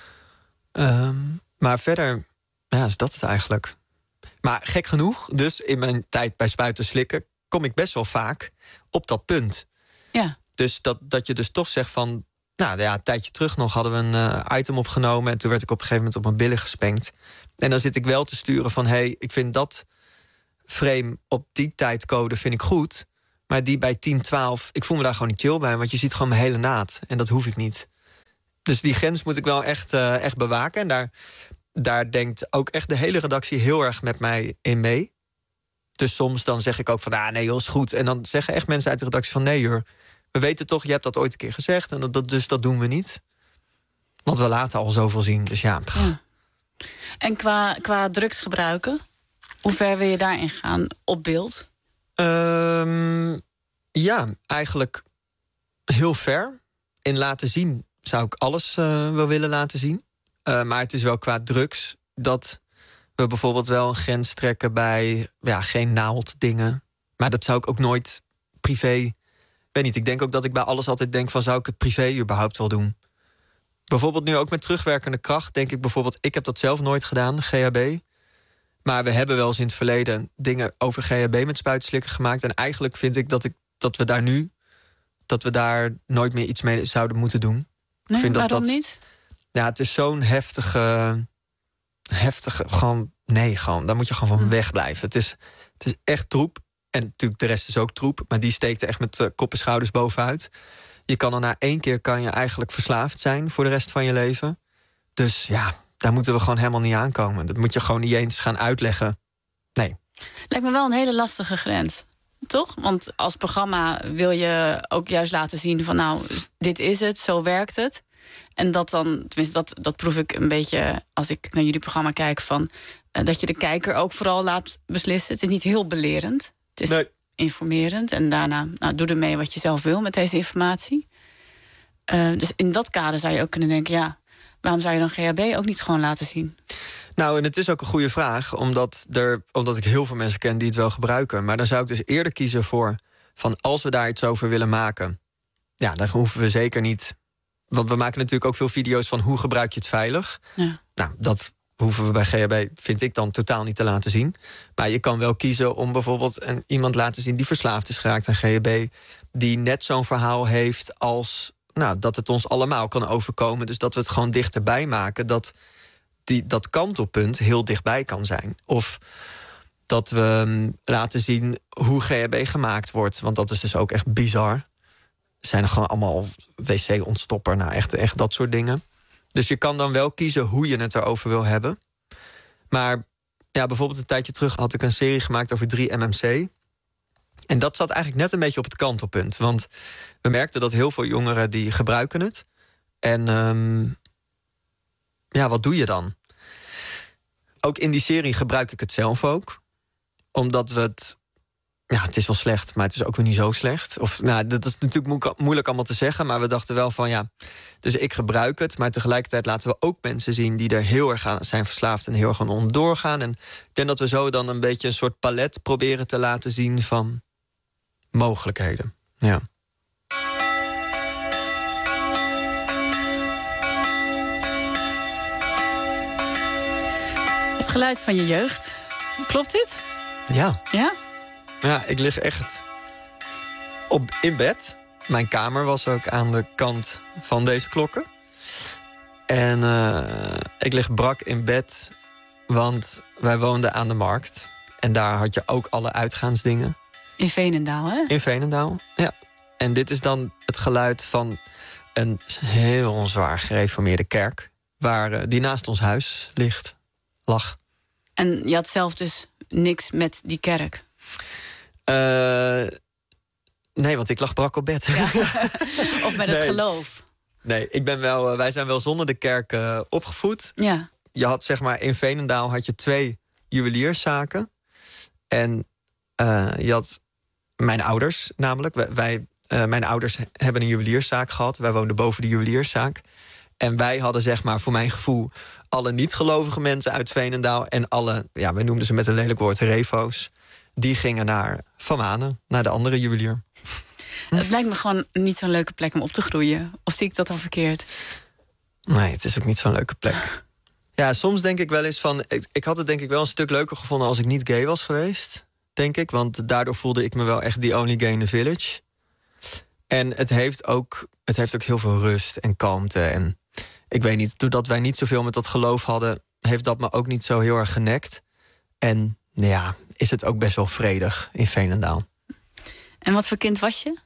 C: Um, maar verder, ja, is dat het eigenlijk. Maar gek genoeg, dus in mijn tijd bij Spuiten Slikken kom ik best wel vaak op dat punt.
D: Ja.
C: Dus dat, dat je dus toch zegt van, nou ja, een tijdje terug nog hadden we een uh, item opgenomen en toen werd ik op een gegeven moment op mijn billen gespenkt. En dan zit ik wel te sturen van, hé, hey, ik vind dat frame op die tijdcode vind ik goed, maar die bij tien twaalf, ik voel me daar gewoon niet chill bij, want je ziet gewoon mijn hele naad en dat hoef ik niet. Dus die grens moet ik wel echt, uh, echt bewaken. En daar, daar denkt ook echt de hele redactie heel erg met mij in mee. Dus soms dan zeg ik ook van, ah nee joh, is goed. En dan zeggen echt mensen uit de redactie van, nee hoor, we weten toch, je hebt dat ooit een keer gezegd. En dat, dat, dus dat doen we niet. Want we laten al zoveel zien, dus ja.
D: ja. En qua, qua drugs gebruiken, hoe ver wil je daarin gaan op beeld?
C: Um, ja, eigenlijk heel ver. In laten zien zou ik alles uh, wel willen laten zien. Uh, maar het is wel qua drugs dat we bijvoorbeeld wel een grens trekken bij ja, geen naalddingen. Maar dat zou ik ook nooit privé... Ik weet niet, ik denk ook dat ik bij alles altijd denk van... zou ik het privé überhaupt wel doen? Bijvoorbeeld nu ook met terugwerkende kracht denk ik bijvoorbeeld... ik heb dat zelf nooit gedaan, G H B. Maar we hebben wel eens in het verleden dingen over G H B met spuitslikken gemaakt. En eigenlijk vind ik dat, ik dat we daar nu... dat we daar nooit meer iets mee zouden moeten doen.
D: Nee,
C: ik vind
D: waarom
C: dat dat,
D: niet?
C: Ja, het is zo'n heftige... heftige, gewoon... Nee, gewoon, daar moet je gewoon van wegblijven. Het is, het is echt troep. En natuurlijk de rest is ook troep. Maar die steekt er echt met uh, kop en schouders bovenuit. Je kan er na één keer kan je eigenlijk verslaafd zijn... voor de rest van je leven. Dus ja, daar moeten we gewoon helemaal niet aankomen. Dat moet je gewoon niet eens gaan uitleggen. Nee.
D: Lijkt me wel een hele lastige grens. Toch? Want als programma wil je ook juist laten zien van... nou, dit is het, zo werkt het. En dat dan, tenminste, dat, dat proef ik een beetje... als ik naar jullie programma kijk, van uh, dat je de kijker ook vooral laat beslissen. Het is niet heel belerend. Het is nee. informerend. En daarna, nou, doe ermee wat je zelf wil met deze informatie. Uh, dus in dat kader zou je ook kunnen denken... ja, waarom zou je dan G H B ook niet gewoon laten zien?
C: Nou, en het is ook een goede vraag, omdat, er, omdat ik heel veel mensen ken die het wel gebruiken. Maar dan zou ik dus eerder kiezen voor... van als we daar iets over willen maken... ja, dan hoeven we zeker niet... want we maken natuurlijk ook veel video's van hoe gebruik je het veilig. Ja. Nou, dat hoeven we bij G H B, vind ik dan, totaal niet te laten zien. Maar je kan wel kiezen om bijvoorbeeld een, iemand laten zien... die verslaafd is geraakt aan G H B... die net zo'n verhaal heeft als... nou, dat het ons allemaal kan overkomen. Dus dat we het gewoon dichterbij maken... dat die, dat kantelpunt heel dichtbij kan zijn. Of dat we um, laten zien hoe G H B gemaakt wordt. Want dat is dus ook echt bizar. Zijn er gewoon allemaal W C-ontstopper, nou echt, echt dat soort dingen. Dus je kan dan wel kiezen hoe je het erover wil hebben. Maar ja, bijvoorbeeld een tijdje terug had ik een serie gemaakt over drie M M C. En dat zat eigenlijk net een beetje op het kantelpunt. Want we merkten dat heel veel jongeren die gebruiken het. En um, ja, wat doe je dan? Ook in die serie gebruik ik het zelf ook. Omdat we het... Ja, het is wel slecht, maar het is ook weer niet zo slecht. Of, nou, dat is natuurlijk moeilijk allemaal te zeggen... maar we dachten wel van, ja, dus ik gebruik het... maar tegelijkertijd laten we ook mensen zien... die er heel erg aan zijn verslaafd en heel erg aan onderdoor gaan. En ik denk dat we zo dan een beetje een soort palet proberen te laten zien... van mogelijkheden, ja.
D: Het geluid van je jeugd, klopt dit?
C: Ja.
D: Ja?
C: Ja, ik lig echt op, in bed. Mijn kamer was ook aan de kant van deze klokken. En uh, ik lig brak in bed, want wij woonden aan de markt. En daar had je ook alle uitgaansdingen.
D: In Veenendaal, hè?
C: In Veenendaal, ja. En dit is dan het geluid van een heel zwaar gereformeerde kerk... waar uh, die naast ons huis ligt, lag.
D: En je had zelf dus niks met die kerk?
C: Uh, nee, want ik lag brak op bed. Ja.
D: Of met
C: nee.
D: het geloof?
C: Nee, ik ben wel, wij zijn wel zonder de kerk uh, opgevoed.
D: Ja.
C: Je had zeg maar in Veenendaal had je twee juwelierszaken. En uh, je had mijn ouders namelijk. Wij, wij, uh, mijn ouders hebben een juwelierszaak gehad. Wij woonden boven de juwelierszaak. En wij hadden zeg maar voor mijn gevoel... alle niet-gelovige mensen uit Veenendaal... en alle, ja, we noemden ze met een lelijk woord, refo's... die gingen naar Van Manen, naar de andere juwelier.
D: Het lijkt me gewoon niet zo'n leuke plek om op te groeien. Of zie ik dat dan verkeerd?
C: Nee, het is ook niet zo'n leuke plek. Ja, soms denk ik wel eens van... Ik, ik had het denk ik wel een stuk leuker gevonden... als ik niet gay was geweest, denk ik. Want daardoor voelde ik me wel echt the only gay in the village. En het heeft ook, het heeft ook heel veel rust en kalmte. En ik weet niet, doordat wij niet zoveel met dat geloof hadden... heeft dat me ook niet zo heel erg genekt. En ja, is het ook best wel vredig in Veenendaal.
D: En wat voor kind was je?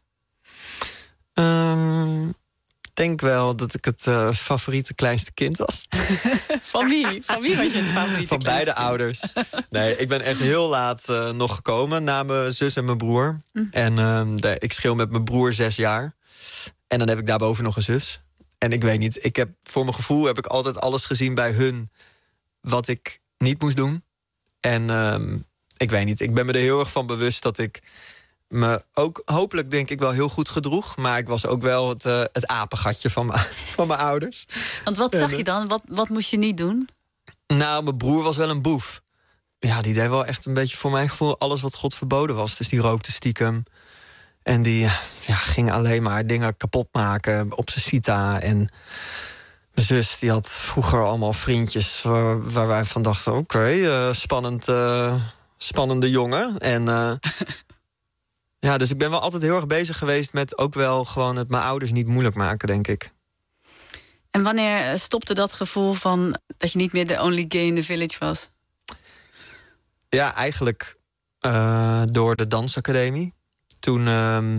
C: Um, ik denk wel dat ik het uh, favoriete kleinste kind was.
D: Van wie? Van wie was je het favoriete
C: Van beide kind? Ouders. Nee, ik ben echt heel laat uh, nog gekomen na mijn zus en mijn broer. Mm. En uh, de, ik scheel met mijn broer zes jaar. En dan heb ik daarboven nog een zus. En ik weet niet, ik heb, voor mijn gevoel heb ik altijd alles gezien bij hun... wat ik niet moest doen. En um, ik weet niet, ik ben me er heel erg van bewust dat ik... me ook hopelijk denk ik wel heel goed gedroeg. Maar ik was ook wel het, uh, het apengatje van mijn, van mijn ouders.
D: Want wat zag je dan? Wat, wat moest je niet doen?
C: Nou, mijn broer was wel een boef. ja, die deed wel echt een beetje voor mijn gevoel alles wat God verboden was. Dus die rookte stiekem. En die ja, ging alleen maar dingen kapot maken op zijn cita. En mijn zus die had vroeger allemaal vriendjes waar, waar wij van dachten... oké, okay, uh, spannend, uh, spannende jongen. En uh, ja, dus ik ben wel altijd heel erg bezig geweest met ook wel gewoon het mijn ouders niet moeilijk maken, denk ik.
D: En wanneer stopte dat gevoel van dat je niet meer de only gay in the village was?
C: Ja, eigenlijk uh, door de dansacademie. Toen, uh,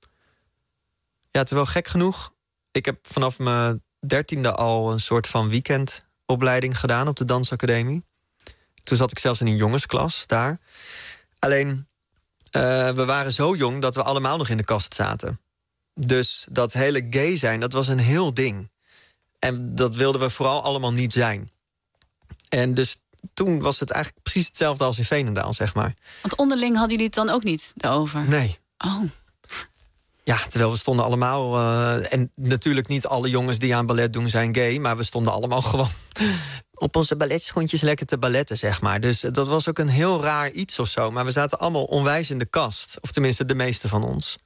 C: ja, terwijl gek genoeg... ik heb vanaf mijn dertiende al een soort van weekendopleiding gedaan op de dansacademie. Toen zat ik zelfs in een jongensklas daar. Alleen, uh, we waren zo jong dat we allemaal nog in de kast zaten. Dus dat hele gay zijn, dat was een heel ding. En dat wilden we vooral allemaal niet zijn. En dus toen was het eigenlijk precies hetzelfde als in Veenendaal, zeg maar.
D: Want onderling hadden jullie het dan ook niet daarover?
C: Nee.
D: Oh.
C: Ja, terwijl we stonden allemaal... Uh, en natuurlijk niet alle jongens die aan ballet doen zijn gay... maar we stonden allemaal gewoon op onze balletschoentjes lekker te balletten, zeg maar. Dus dat was ook een heel raar iets of zo. Maar we zaten allemaal onwijs in de kast. Of tenminste, de meeste van ons.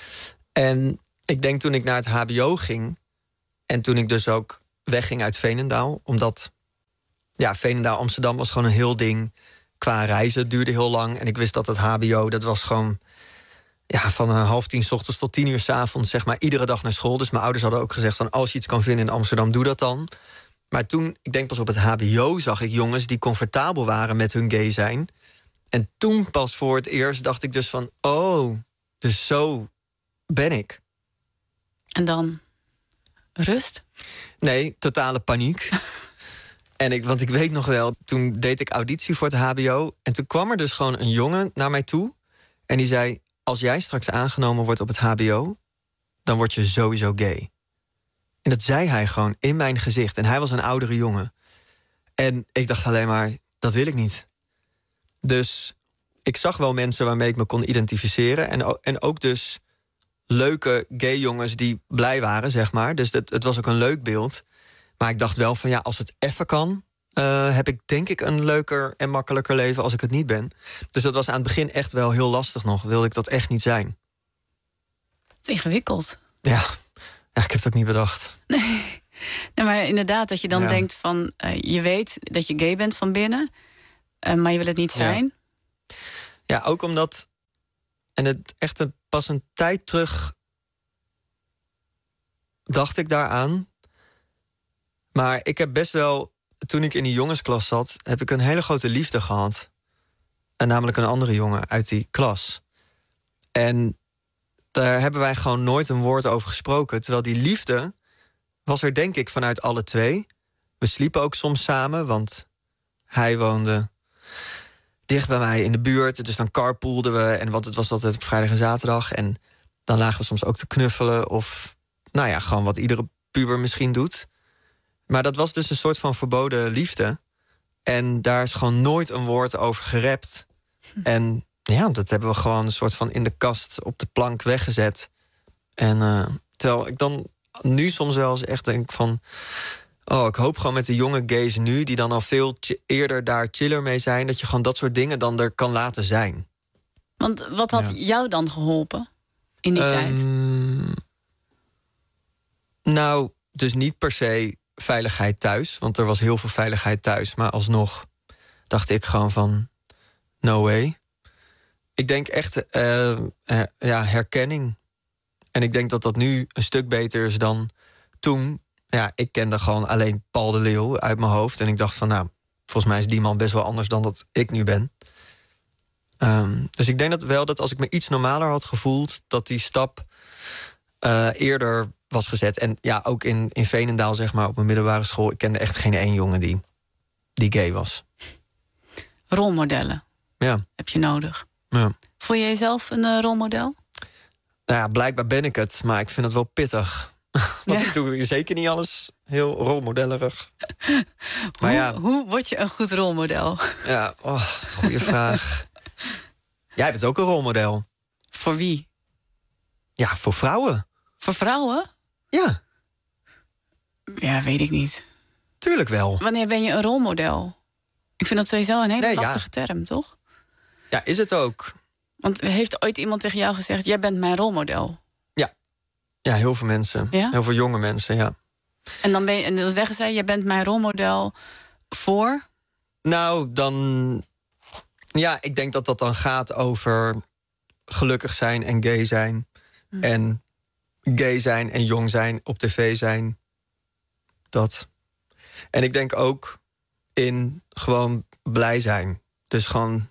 C: En ik denk toen ik naar het hbo ging... en toen ik dus ook wegging uit Veenendaal... omdat, ja, Veenendaal, Amsterdam was gewoon een heel ding... qua reizen, het duurde heel lang. En ik wist dat het hbo, dat was gewoon... ja, van half tien 's ochtends tot tien uur 's avonds, zeg maar, iedere dag naar school. Dus mijn ouders hadden ook gezegd van, als je iets kan vinden in Amsterdam, doe dat dan. Maar toen, ik denk pas op het hbo, zag ik jongens die comfortabel waren met hun gay zijn. En toen pas voor het eerst dacht ik dus van, oh, dus zo ben ik.
D: En dan rust?
C: Nee, totale paniek. En ik, want ik weet nog wel, toen deed ik auditie voor het hbo... en toen kwam er dus gewoon een jongen naar mij toe... en die zei, als jij straks aangenomen wordt op het hbo... dan word je sowieso gay. En dat zei hij gewoon in mijn gezicht. En hij was een oudere jongen. En ik dacht alleen maar, dat wil ik niet. Dus ik zag wel mensen waarmee ik me kon identificeren... en, en ook dus leuke gay jongens die blij waren, zeg maar. Dus het, het was ook een leuk beeld... Maar ik dacht wel van, ja, als het even kan... Uh, heb ik denk ik een leuker en makkelijker leven als ik het niet ben. Dus dat was aan het begin echt wel heel lastig nog. Wilde ik dat echt niet zijn.
D: Het is ingewikkeld.
C: Ja, ja ik heb het ook niet bedacht.
D: Nee, nee maar inderdaad, dat je dan
C: ja.
D: denkt van... Uh, je weet dat je gay bent van binnen... Uh, maar je wil het niet zijn.
C: Ja, ja ook omdat... en het echt een, pas een tijd terug... dacht ik daaraan... Maar ik heb best wel, toen ik in die jongensklas zat... heb ik een hele grote liefde gehad. En namelijk een andere jongen uit die klas. En daar hebben wij gewoon nooit een woord over gesproken. Terwijl die liefde was er denk ik vanuit alle twee. We sliepen ook soms samen, want hij woonde dicht bij mij in de buurt. Dus dan carpoolden we, en want het was altijd op vrijdag en zaterdag. En dan lagen we soms ook te knuffelen. Of nou ja, gewoon wat iedere puber misschien doet... Maar dat was dus een soort van verboden liefde. En daar is gewoon nooit een woord over gerept. En ja, dat hebben we gewoon een soort van in de kast op de plank weggezet. En uh, terwijl ik dan nu soms wel eens echt denk van... oh, ik hoop gewoon met de jonge gays nu... die dan al veel eerder daar chiller mee zijn... dat je gewoon dat soort dingen dan er kan laten zijn.
D: Want wat had ja. jou dan geholpen in die um, tijd?
C: Nou, dus niet per se... veiligheid thuis, want er was heel veel veiligheid thuis. Maar alsnog dacht ik gewoon van... no way. Ik denk echt uh, uh, ja, herkenning. En ik denk dat dat nu een stuk beter is dan toen. Ja, ik kende gewoon alleen Paul de Leeuw uit mijn hoofd. En ik dacht van, nou, volgens mij is die man best wel anders dan dat ik nu ben. Um, dus ik denk dat wel dat als ik me iets normaler had gevoeld... dat die stap uh, eerder... was gezet. En ja, ook in, in Veenendaal, zeg maar, op mijn middelbare school... ik kende echt geen één jongen die, die gay was.
D: Rolmodellen
C: ja.
D: heb je nodig.
C: Ja.
D: Vond je jezelf een uh, rolmodel?
C: Nou ja, blijkbaar ben ik het, maar ik vind het wel pittig. Want ja. ik doe zeker niet alles heel rolmodellerig.
D: maar hoe, ja, hoe word je een goed rolmodel?
C: Ja, oh, goede vraag. Jij bent ook een rolmodel.
D: Voor wie?
C: Ja, voor vrouwen.
D: Voor vrouwen?
C: Ja.
D: Ja, weet ik niet.
C: Tuurlijk wel.
D: Wanneer ben je een rolmodel? Ik vind dat sowieso een hele
C: Nee,
D: lastige
C: ja.
D: term, toch?
C: Ja, is het ook.
D: Want heeft ooit iemand tegen jou gezegd... jij bent mijn rolmodel?
C: Ja, ja heel veel mensen.
D: Ja?
C: Heel veel jonge mensen, ja.
D: En dan, ben je, en dan zeggen zij, jij bent mijn rolmodel voor...
C: Nou, dan... Ja, ik denk dat dat dan gaat over gelukkig zijn en gay zijn.
D: Hm.
C: En gay zijn en jong zijn, op tv zijn. Dat. En ik denk ook in gewoon blij zijn. Dus gewoon...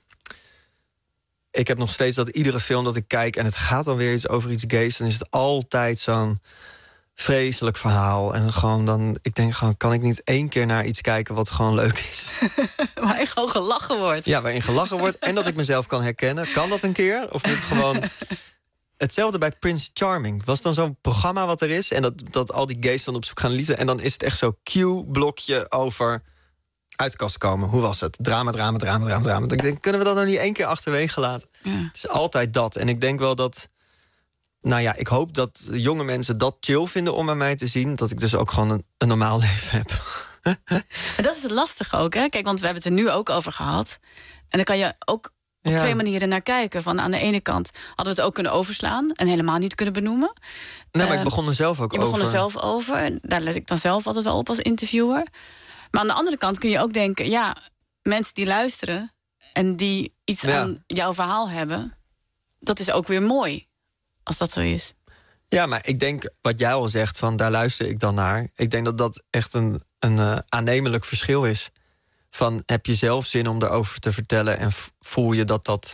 C: Ik heb nog steeds dat iedere film dat ik kijk... en het gaat dan weer iets over iets gays... dan is het altijd zo'n vreselijk verhaal. En gewoon dan... Ik denk gewoon, kan ik niet één keer naar iets kijken... wat gewoon leuk is?
D: Waarin gewoon gelachen wordt.
C: Ja, waarin gelachen wordt en dat ik mezelf kan herkennen. Kan dat een keer? Of moet het gewoon... Hetzelfde bij Prince Charming. Was dan zo'n programma wat er is... en dat, dat al die gays dan op zoek gaan naar liefde... en dan is het echt zo'n Q-blokje over... uit de kast komen. Hoe was het? Drama, drama, drama, drama, drama. Ik denk, kunnen we dat nou niet één keer achterwege laten?
D: Ja.
C: Het is altijd dat. En ik denk wel dat... Nou ja, ik hoop dat jonge mensen dat chill vinden om aan mij te zien. Dat ik dus ook gewoon een, een normaal leven heb.
D: En dat is het lastige ook, hè? Kijk, want we hebben het er nu ook over gehad. En dan kan je ook op
C: Ja.
D: twee manieren naar kijken. Van aan de ene kant hadden we het ook kunnen overslaan... en helemaal niet kunnen benoemen.
C: Nee, maar
D: Uh,
C: ik begon er zelf ook
D: je
C: over.
D: begon er zelf over. Daar let ik dan zelf altijd wel op als interviewer. Maar aan de andere kant kun je ook denken... ja, mensen die luisteren en die iets
C: Ja.
D: aan jouw verhaal hebben... dat is ook weer mooi, als dat zo is.
C: Ja, maar ik denk wat jij al zegt, van daar luister ik dan naar. Ik denk dat dat echt een, een uh, aannemelijk verschil is. Van, heb je zelf zin om erover te vertellen... en voel je dat dat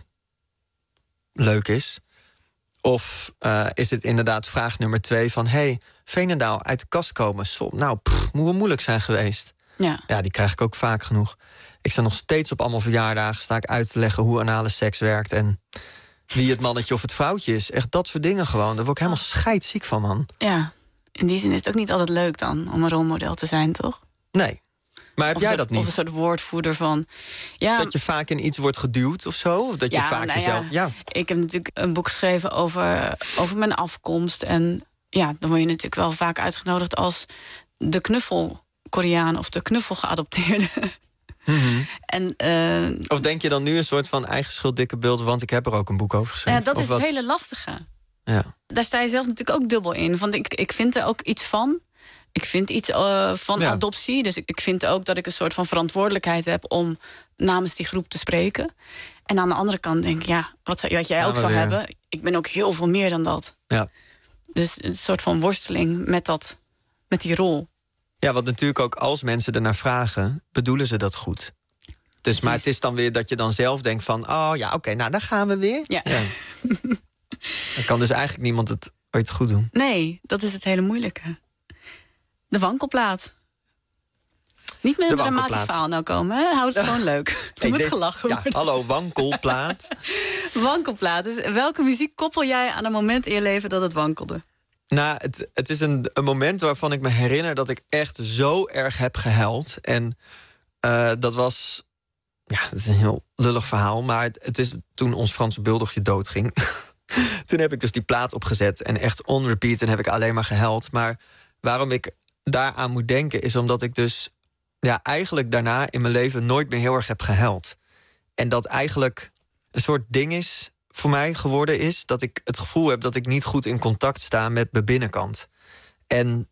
C: leuk is? Of uh, is het inderdaad vraag nummer twee van... hey, Veenendaal, uit de kast komen. Som, nou, pff, moet wel moeilijk zijn geweest.
D: Ja.
C: Ja, die krijg ik ook vaak genoeg. Ik sta nog steeds op allemaal verjaardagen... sta ik uit te leggen hoe anale seks werkt... en wie het mannetje of het vrouwtje is. Echt dat soort dingen gewoon. Daar word ik helemaal scheidsziek van, man.
D: Ja, in die zin is het ook niet altijd leuk dan... om een rolmodel te zijn, toch?
C: Nee. Maar heb
D: Of
C: jij
D: een-
C: dat niet?
D: Of een soort woordvoerder van... Ja,
C: Dat je vaak in iets wordt geduwd of zo? Of dat je
D: ja,
C: vaak
D: nou
C: jezelf...
D: ja.
C: Ja.
D: Ik heb natuurlijk een boek geschreven over, over mijn afkomst. En ja, dan word je natuurlijk wel vaak uitgenodigd... als de knuffel-Koreaan of de knuffel-geadopteerde.
C: Mm-hmm.
D: En, uh,
C: Of denk je dan nu een soort van eigen schuld dikke beeld... want ik heb er ook een boek over geschreven?
D: ja, dat
C: Of
D: is
C: wat?
D: het hele lastige.
C: Ja.
D: Daar sta je zelf natuurlijk ook dubbel in. Want ik, ik vind er ook iets van. Ik vind iets uh, van
C: Ja.
D: adoptie. Dus ik, ik vind ook dat ik een soort van verantwoordelijkheid heb... om namens die groep te spreken. En aan de andere kant denk ik, ja, wat, wat jij
C: Gaan
D: ook
C: we
D: zou
C: weer.
D: hebben... ik ben ook heel veel meer dan dat.
C: Ja.
D: Dus een soort van worsteling met, dat, met die rol.
C: Ja, want natuurlijk ook als mensen ernaar vragen... bedoelen ze dat goed. Dus, maar het is dan weer dat je dan zelf denkt van... oh ja, oké, nou, daar gaan we weer.
D: Ja.
C: Ja. Dan kan dus eigenlijk niemand het ooit goed doen.
D: Nee, dat is het hele moeilijke. De wankelplaat. Niet met
C: De
D: een dramatisch
C: wankelplaat.
D: verhaal nou komen, hè? Houd het gewoon leuk. Er
C: Ik
D: moet
C: denk-
D: gelachen
C: Ja,
D: worden.
C: hallo, wankelplaat.
D: Wankelplaat. Dus welke muziek koppel jij aan een moment in je leven dat het wankelde?
C: Nou, het, het is een, een moment waarvan ik me herinner... dat ik echt zo erg heb gehuild. En uh, dat was... Ja, dat is een heel lullig verhaal. Maar het, het is toen ons Franse buldogje doodging. Toen heb ik dus die plaat opgezet. En echt on repeat en heb ik alleen maar gehuild. Maar waarom ik daaraan moet denken... is omdat ik dus ja, eigenlijk daarna in mijn leven... nooit meer heel erg heb gehuild. En dat eigenlijk een soort ding is... voor mij geworden is dat ik het gevoel heb... dat ik niet goed in contact sta met mijn binnenkant. En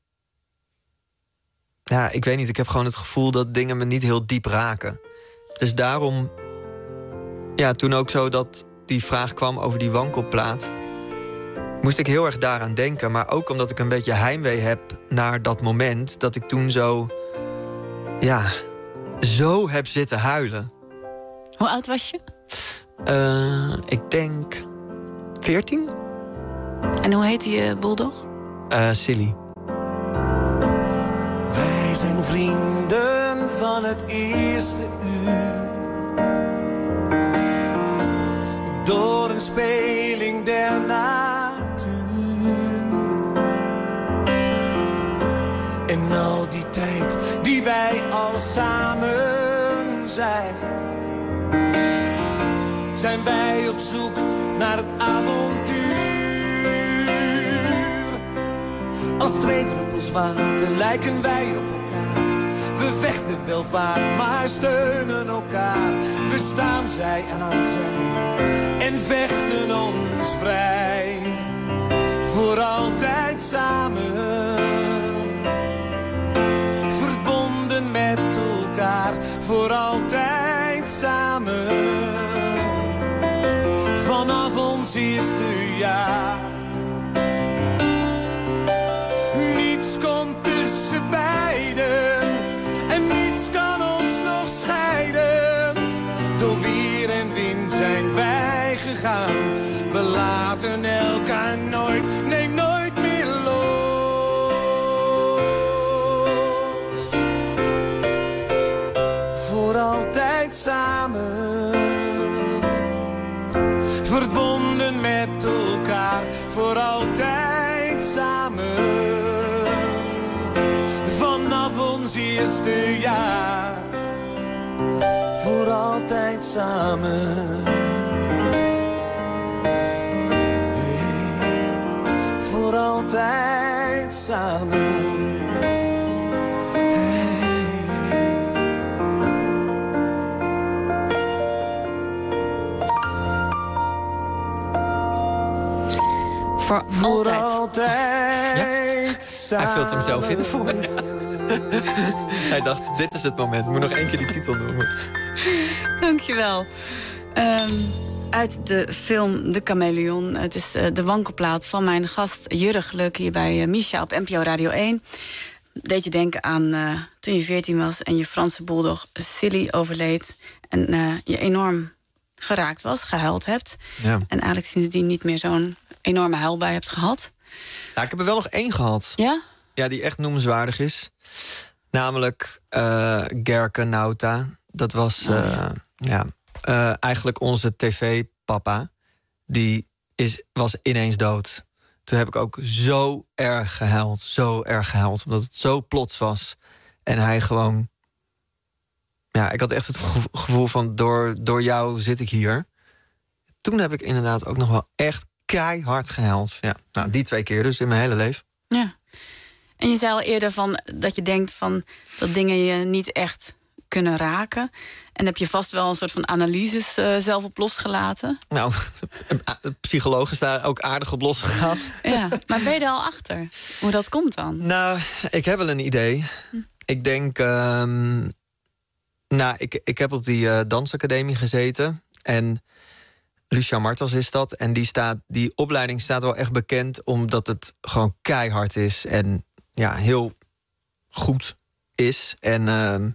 C: ja, ik weet niet, ik heb gewoon het gevoel... dat dingen me niet heel diep raken. Dus daarom, ja, toen ook zo dat die vraag kwam over die wankelplaat... moest ik heel erg daaraan denken. Maar ook omdat ik een beetje heimwee heb naar dat moment... dat ik toen zo, ja, zo heb zitten huilen.
D: Hoe oud was je?
C: Uh, ik denk veertien.
D: En hoe heette je bulldog?
C: Uh, Silly.
K: Wij zijn vrienden van het eerste uur. Door een speling der natuur. En al die tijd die wij al samen zijn... zijn wij op zoek naar het avontuur. Als twee druppels water lijken wij op elkaar. We vechten wel vaak, maar steunen elkaar. We staan zij aan zij en vechten ons vrij. Voor altijd samen, verbonden met elkaar. Voor altijd samen, vanaf ons eerste jaar. Niets komt tussen beiden en niets kan ons nog scheiden. Door weer en wind zijn wij gegaan. We laten elkaar nooit, nee nooit meer los. Voor altijd samen, verbonden met elkaar. Voor altijd samen, vanaf ons eerste jaar. Voor altijd samen. Voor altijd samen. Hey.
D: Voor,
K: voor
D: altijd.
K: altijd
C: ja. Hij vult hem zelf in voor me. Hij dacht, dit is het moment. Ik moet nog één keer die titel noemen.
D: Dankjewel. Um, uit de film De Chameleon. Het is uh, de wankelplaat van mijn gast Jurre Geluk hier bij uh, Misha op N P O Radio één. Deed je denken aan uh, toen je veertien was en je Franse bulldog Silly overleed. En uh, je enorm geraakt was, gehuild hebt.
C: Ja.
D: En eigenlijk sindsdien niet meer zo'n enorme huilbui hebt gehad.
C: Nou, ik heb er wel nog één gehad.
D: Ja?
C: Ja, die echt noemenswaardig is. Namelijk uh, Gerke Nauta. Dat was uh, oh, ja. Ja, uh, eigenlijk onze tv-papa. Die is, was ineens dood. Toen heb ik ook zo erg gehuild. Zo erg gehuild. Omdat het zo plots was. En hij gewoon... Ja, ik had echt het gevoel van... Door, door jou zit ik hier. Toen heb ik inderdaad ook nog wel echt keihard gehuild. Ja, nou, die twee keer dus in mijn hele leven.
D: Ja. En je zei al eerder van dat je denkt van dat dingen je niet echt kunnen raken. En heb je vast wel een soort van analyses uh, zelf op losgelaten?
C: Nou, psycholoog is daar ook aardig op losgegaan.
D: Ja, maar ben je er al achter hoe dat komt dan?
C: Nou, ik heb wel een idee. Hm. Ik denk... Um, nou, ik, ik heb op die uh, dansacademie gezeten. En Lucia Martels is dat. En die, staat, die opleiding staat wel echt bekend omdat het gewoon keihard is. En ja, heel goed is. En uh,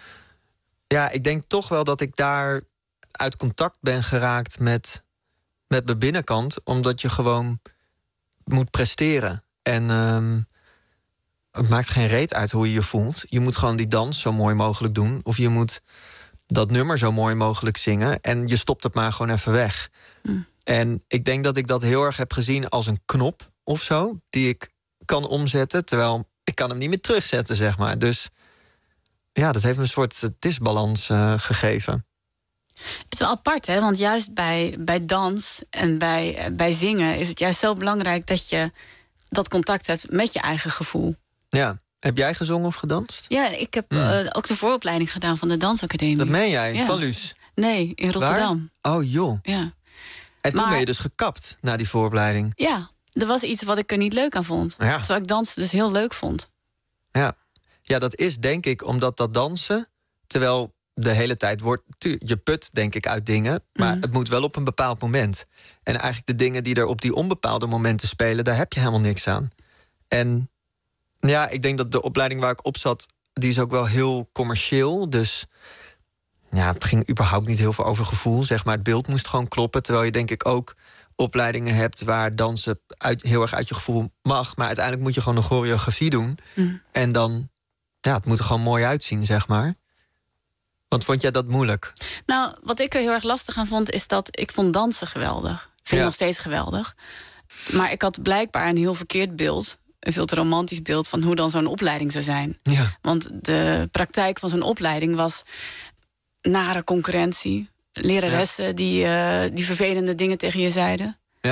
C: ja, ik denk toch wel dat ik daar uit contact ben geraakt met, met mijn binnenkant. Omdat je gewoon moet presteren. En uh, het maakt geen reet uit hoe je je voelt. Je moet gewoon die dans zo mooi mogelijk doen. Of je moet dat nummer zo mooi mogelijk zingen. En je stopt het maar gewoon even weg. Mm. En ik denk dat ik dat heel erg heb gezien als een knop of zo. Die ik kan omzetten. Terwijl ik kan hem niet meer terugzetten, zeg maar. Dus ja, dat heeft me een soort disbalans uh, gegeven.
D: Het is wel apart, hè? Want juist bij, bij dans en bij, uh, bij zingen is het juist zo belangrijk dat je dat contact hebt met je eigen gevoel.
C: Ja. Heb jij gezongen of gedanst?
D: Ja, ik heb mm. uh, ook de vooropleiding gedaan van de dansacademie.
C: Dat meen jij?
D: Ja.
C: Van Luus?
D: Nee, in Rotterdam.
C: Waar? Oh joh.
D: Ja.
C: En toen
D: maar,
C: ben je dus gekapt na die vooropleiding?
D: Ja, er was iets wat ik er niet leuk aan vond.
C: Ja.
D: Terwijl ik dansen dus heel leuk vond.
C: Ja. Ja, dat is denk ik omdat dat dansen... terwijl de hele tijd wordt... je put denk ik uit dingen... maar mm. het moet wel op een bepaald moment. En eigenlijk de dingen die er op die onbepaalde momenten spelen... daar heb je helemaal niks aan. En ja, ik denk dat de opleiding waar ik op zat... die is ook wel heel commercieel. Dus ja, het ging überhaupt niet heel veel over gevoel. Zeg maar, het beeld moest gewoon kloppen. Terwijl je denk ik ook opleidingen hebt... waar dansen uit, heel erg uit je gevoel mag. Maar uiteindelijk moet je gewoon een choreografie doen. Mm. En dan... ja, het moet er gewoon mooi uitzien, zeg maar. Want vond jij dat moeilijk?
D: Nou, wat ik er heel erg lastig aan vond... is dat ik vond dansen geweldig. Ik vind
C: ja.
D: nog steeds geweldig. Maar ik had blijkbaar een heel verkeerd beeld... een veel te romantisch beeld van hoe dan zo'n opleiding zou zijn.
C: Ja.
D: Want de praktijk van zo'n opleiding was... nare concurrentie. Leraressen ja. die, uh, die vervelende dingen tegen je zeiden.
C: Ja.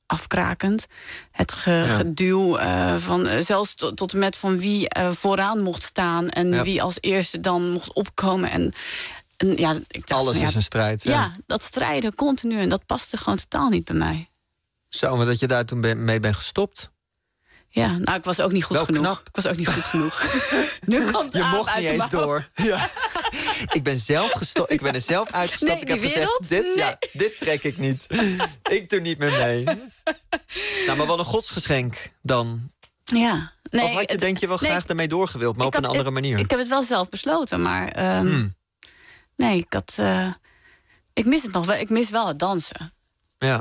D: afkrakend. Het ge,
C: Ja.
D: geduw, uh, van, uh, zelfs tot, tot en met van wie uh, vooraan mocht staan... en
C: Ja.
D: wie als eerste dan mocht opkomen. En, en, ja, ik dacht
C: Alles
D: van, ja,
C: is een strijd. Ja.
D: ja, dat strijden continu. En dat paste gewoon totaal niet bij mij.
C: Zo, maar dat je daar toen ben- mee bent gestopt.
D: Ja, nou, ik was ook niet goed
C: Wel
D: genoeg.
C: knap.
D: Ik was ook niet goed genoeg. Nu komt
C: Je mocht niet eens door. Ja. ik, ben zelf gesto- ik ben er zelf uitgestapt.
D: Nee,
C: ik heb
D: die
C: gezegd,
D: wereld?
C: dit, ja,
D: Nee.
C: dit trek ik niet. ik doe niet meer mee. nou, maar wel een godsgeschenk dan.
D: Ja. Nee,
C: of had je,
D: het-
C: denk je wel
D: nee,
C: graag daarmee doorgewild, maar
D: ik
C: op een
D: had-
C: andere
D: ik-
C: manier?
D: Ik heb het wel zelf besloten, maar... ehm,
C: Hmm.
D: Nee, ik had... uh, ik mis het nog wel. Ik mis wel het dansen.
C: Ja.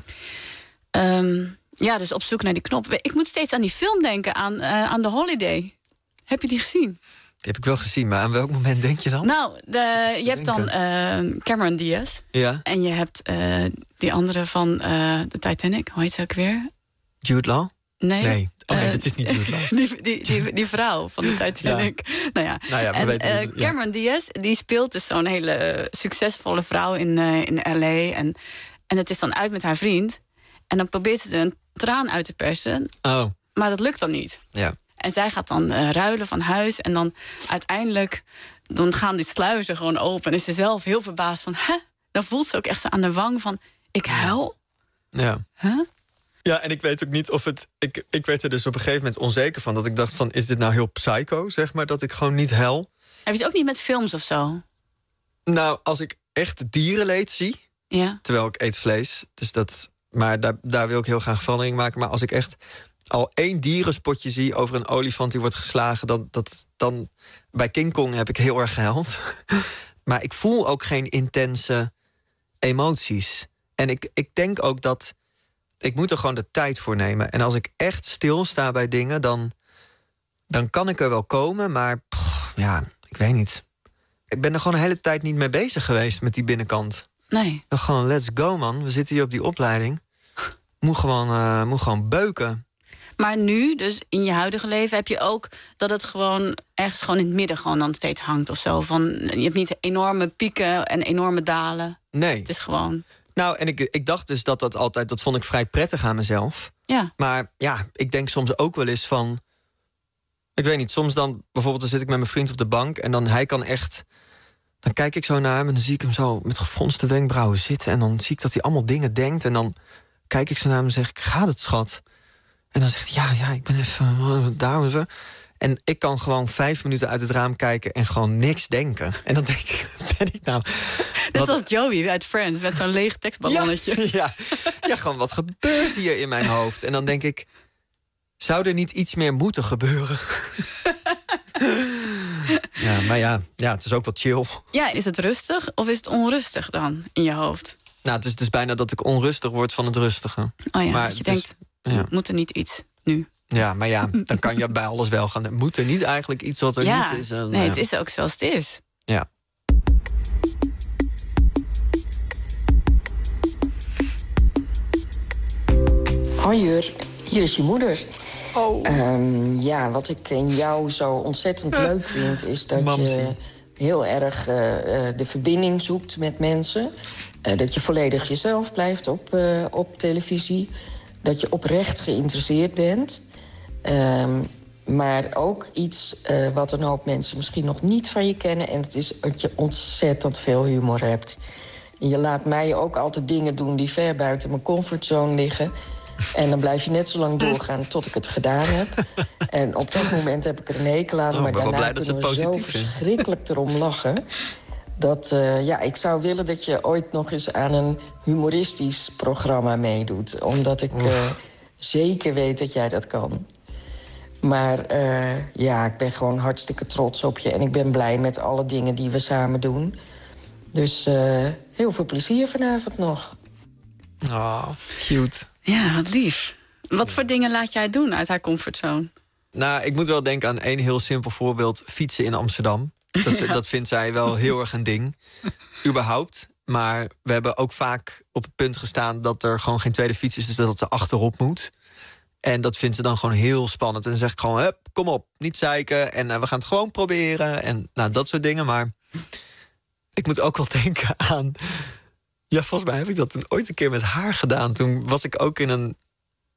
D: Um, ja, dus op zoek naar die knop. Ik moet steeds aan die film denken, aan, uh, aan The Holiday. Heb je die gezien?
C: Die heb ik wel gezien, maar aan welk moment denk je dan?
D: Nou, de, je hebt dan uh, Cameron Diaz.
C: Ja.
D: En je hebt uh, die andere van uh, de Titanic. Hoe heet ze ook weer?
C: Jude Law?
D: Nee.
C: Nee. Oh nee,
D: uh,
C: dat is niet Jude Law.
D: die, die, die, die vrouw van de Titanic. Ja. Nou ja,
C: nou ja we
D: en,
C: weten
D: uh,
C: het, ja.
D: Cameron Diaz, die speelt dus zo'n hele succesvolle vrouw in, uh, in L A. En, en het is dan uit met haar vriend. En dan probeert ze een traan uit te persen.
C: Oh.
D: Maar dat lukt dan niet.
C: Ja.
D: En zij gaat dan uh, ruilen van huis. En dan uiteindelijk dan gaan die sluizen gewoon open. En is ze zelf heel verbaasd van... Hè? Dan voelt ze ook echt zo aan de wang van... Ik huil?
C: Ja.
D: Huh?
C: Ja, en ik weet ook niet of het... Ik, ik werd er dus op een gegeven moment onzeker van. Dat ik dacht van, is dit nou heel psycho, zeg maar? Dat ik gewoon niet huil?
D: Heb je het ook niet met films of zo?
C: Nou, als ik echt dierenleed zie...
D: Ja.
C: Terwijl ik eet vlees, dus dat... Maar daar, daar wil ik heel graag verandering maken. Maar als ik echt al één dierenspotje zie over een olifant die wordt geslagen... Dan, dat, dan bij King Kong heb ik heel erg gehuild. Maar ik voel ook geen intense emoties. En ik, ik denk ook dat... Ik moet er gewoon de tijd voor nemen. En als ik echt stilsta bij dingen, dan, dan kan ik er wel komen. Maar pff, ja, ik weet niet. Ik ben er gewoon de hele tijd niet mee bezig geweest met die binnenkant.
D: Nee.
C: Dan gewoon, let's go, man. We zitten hier op die opleiding. Moet gewoon, uh, moet gewoon beuken.
D: Maar nu, dus in je huidige leven, heb je ook dat het gewoon ergens gewoon in het midden gewoon dan steeds hangt of zo. Van, je hebt niet enorme pieken en enorme dalen.
C: Nee.
D: Het is gewoon...
C: Nou, en ik, ik dacht dus dat dat altijd... Dat vond ik vrij prettig aan mezelf.
D: Ja.
C: Maar ja, ik denk soms ook wel eens van... Ik weet niet, soms dan... Bijvoorbeeld dan zit ik met mijn vriend op de bank... en dan hij kan echt... Dan kijk ik zo naar hem en dan zie ik hem zo... met gefronste wenkbrauwen zitten... en dan zie ik dat hij allemaal dingen denkt... en dan kijk ik zo naar hem en zeg ik... Gaat het, schat? En dan zegt hij... Ja, ja, ik ben even daar en zo... En ik kan gewoon vijf minuten uit het raam kijken... en gewoon niks denken. En dan denk ik, ben ik nou...
D: Net als Joey uit Friends, met zo'n leeg tekstballonnetje.
C: Ja, ja. ja, gewoon wat gebeurt hier in mijn hoofd? En dan denk ik, zou er niet iets meer moeten gebeuren? ja, maar ja, ja, het is ook wat chill.
D: Ja, is het rustig of is het onrustig dan in je hoofd?
C: Nou, het is dus bijna dat ik onrustig word van het rustige.
D: Oh ja,
C: maar
D: dat je
C: het is-
D: denkt,
C: ja.
D: moet er niet iets nu?
C: Ja, maar ja, dan kan je bij alles wel gaan. Moet er niet eigenlijk iets wat er
D: ja,
C: niet is? En,
D: nee,
C: ja.
D: het is ook zoals het is.
C: Ja.
L: Hoi Jur, hier is je moeder.
C: Oh.
L: Ehm, ja, wat ik in jou zo ontzettend leuk vind... is dat
C: Mamsie.
L: je heel erg eh, eh, de verbinding zoekt met mensen. Eh, dat je volledig jezelf blijft op, eh, op televisie. Dat je oprecht geïnteresseerd bent. Ehm, maar ook iets eh, wat een hoop mensen misschien nog niet van je kennen... en dat is dat je ontzettend veel humor hebt. En je laat mij ook altijd dingen doen die ver buiten mijn comfortzone liggen... En dan blijf je net zo lang doorgaan tot ik het gedaan heb. En op dat moment heb ik er een hekel aan.
C: Oh,
L: maar
C: ik ben wel
L: daarna
C: blij dat ze
L: kunnen
C: het
L: we zo
C: positief vindt.
L: verschrikkelijk erom lachen. Dat, uh, ja, ik zou willen dat je ooit nog eens aan een humoristisch programma meedoet. Omdat ik uh, zeker weet dat jij dat kan. Maar uh, ja, ik ben gewoon hartstikke trots op je. En ik ben blij met alle dingen die we samen doen. Dus uh, heel veel plezier vanavond nog.
C: Oh, cute.
D: Ja, wat lief. Wat voor dingen laat jij doen uit haar comfortzone?
C: Nou, ik moet wel denken aan één heel simpel voorbeeld. Fietsen in Amsterdam. Dat,
D: Ja.
C: dat vindt zij wel heel erg een ding. Überhaupt. Maar we hebben ook vaak op het punt gestaan... dat er gewoon geen tweede fiets is, dus dat ze achterop moet. En dat vindt ze dan gewoon heel spannend. En dan zeg ik gewoon, hup, kom op, niet zeiken. En uh, we gaan het gewoon proberen. En nou, dat soort dingen. Maar ik moet ook wel denken aan... Ja, volgens mij heb ik dat toen ooit een keer met haar gedaan. Toen was ik ook in een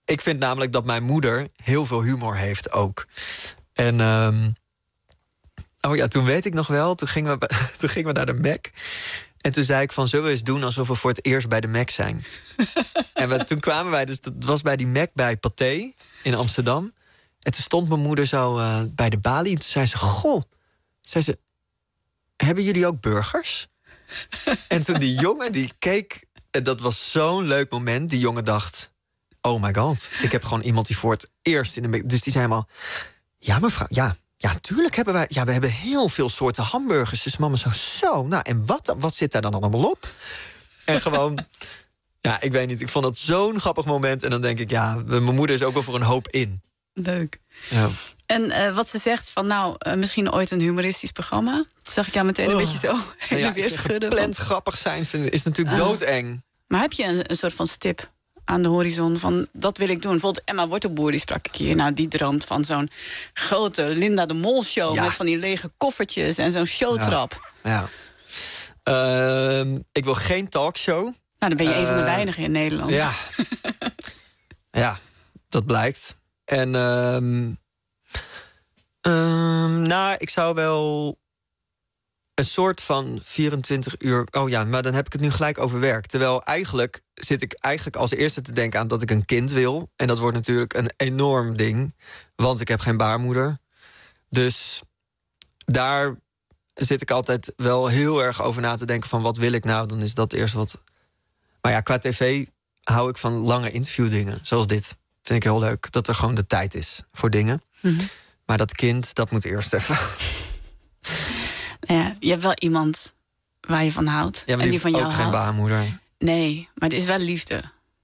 C: ik vind namelijk dat mijn moeder heel veel humor heeft ook. En um, oh ja, toen weet ik nog wel, toen gingen we, toen gingen we naar de Mac. En toen zei ik van, zullen we eens doen alsof we voor het eerst bij de Mac zijn? En we, toen kwamen wij, dus dat was bij die Mac bij Pathé in Amsterdam. En toen stond mijn moeder zo uh, bij de balie. En toen zei ze, goh, zei ze, hebben jullie ook burgers? En toen die jongen, die keek, en dat was zo'n leuk moment. Die jongen dacht, oh my god, ik heb gewoon iemand die voor het eerst in de Mac. Dus die zei helemaal, ja mevrouw, ja, ja, tuurlijk hebben wij, ja, we hebben heel veel soorten hamburgers. Dus mama zo, zo, nou, en wat, wat zit daar dan allemaal op? En gewoon, ja, ik weet niet, ik vond dat zo'n grappig moment. En dan denk ik, ja, mijn moeder is ook wel voor een hoop in.
D: Leuk.
C: Ja.
D: En uh, wat ze zegt van, nou, uh, misschien ooit een humoristisch programma. Toen zag ik jou meteen een
C: oh.
D: beetje zo heen
C: ja,
D: en weer schudden.
C: Gepland grappig zijn vind, is natuurlijk uh. doodeng.
D: Maar heb je een, een soort van stip aan de horizon van, dat wil ik doen? Bijvoorbeeld Emma Wortelboer, die sprak ik hier. Nou, die droomt van zo'n grote Linda de Mol show... Ja. Met van die lege koffertjes en zo'n showtrap.
C: Ja. ja. Uh, ik wil geen talkshow. Nou,
D: dan ben je uh, een van de weinigen in Nederland.
C: Ja, ja, dat blijkt. En um, um, nou, ik zou wel een soort van vierentwintig uur... Oh ja, maar dan heb ik het nu gelijk over werk. Terwijl eigenlijk zit ik eigenlijk als eerste te denken aan dat ik een kind wil. En dat wordt natuurlijk een enorm ding. Want ik heb geen baarmoeder. Dus daar zit ik altijd wel heel erg over na te denken van, wat wil ik nou? Dan is dat eerst wat... Maar ja, qua tv hou ik van lange interviewdingen, zoals dit. Vind ik heel leuk, dat er gewoon de tijd is voor dingen. Mm-hmm. Maar dat kind, dat moet eerst even.
D: Ja, je hebt wel iemand waar je van houdt.
C: Ja, maar
D: en
C: die,
D: die van jou
C: ook
D: houdt.
C: Geen baarmoeder.
D: Nee, maar het is wel liefde.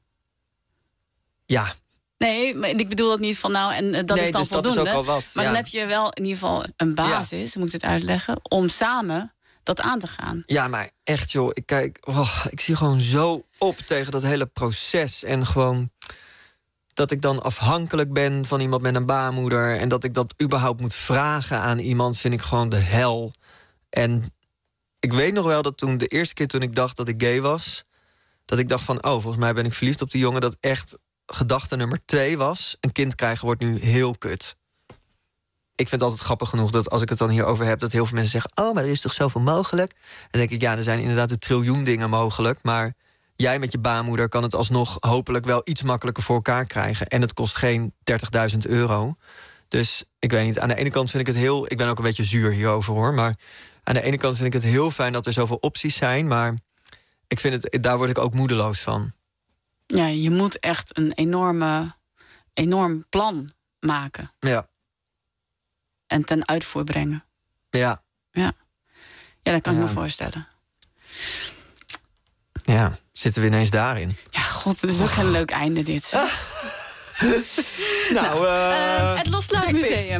C: Ja.
D: Nee, maar ik bedoel dat niet van nou, en uh, dat
C: nee,
D: is dan
C: dus
D: voldoende.
C: Dat is ook al wat,
D: maar
C: ja.
D: dan heb je wel in ieder geval een basis, ja. Moet ik het uitleggen, om samen dat aan te gaan.
C: Ja, maar echt joh, ik kijk, oh, ik zie gewoon zo op tegen dat hele proces. En gewoon dat ik dan afhankelijk ben van iemand met een baarmoeder. En dat ik dat überhaupt moet vragen aan iemand, vind ik gewoon de hel. En ik weet nog wel dat toen de eerste keer toen ik dacht dat ik gay was, dat ik dacht van, oh, volgens mij ben ik verliefd op die jongen. Dat echt gedachte nummer twee was, een kind krijgen wordt nu heel kut. Ik vind het altijd grappig genoeg dat als ik het dan hierover heb, dat heel veel mensen zeggen, oh, maar er is toch zoveel mogelijk? En dan denk ik, ja, er zijn inderdaad een triljoen dingen mogelijk, maar jij met je baarmoeder kan het alsnog hopelijk wel iets makkelijker voor elkaar krijgen. En het kost geen dertigduizend euro. Dus ik weet niet, aan de ene kant vind ik het heel, ik ben ook een beetje zuur hierover hoor, maar aan de ene kant vind ik het heel fijn dat er zoveel opties zijn, maar ik vind het, daar word ik ook moedeloos van.
D: Ja, je moet echt een enorme, enorm plan maken.
C: Ja.
D: En ten uitvoer brengen.
C: Ja.
D: Ja, ja dat kan
C: ja.
D: ik me voorstellen.
C: Ja, zitten we ineens daarin.
D: Ja, god, dat is ook geen leuk einde dit. Ah.
C: nou,
D: nou
C: uh,
D: uh, het Loslaatmuseum.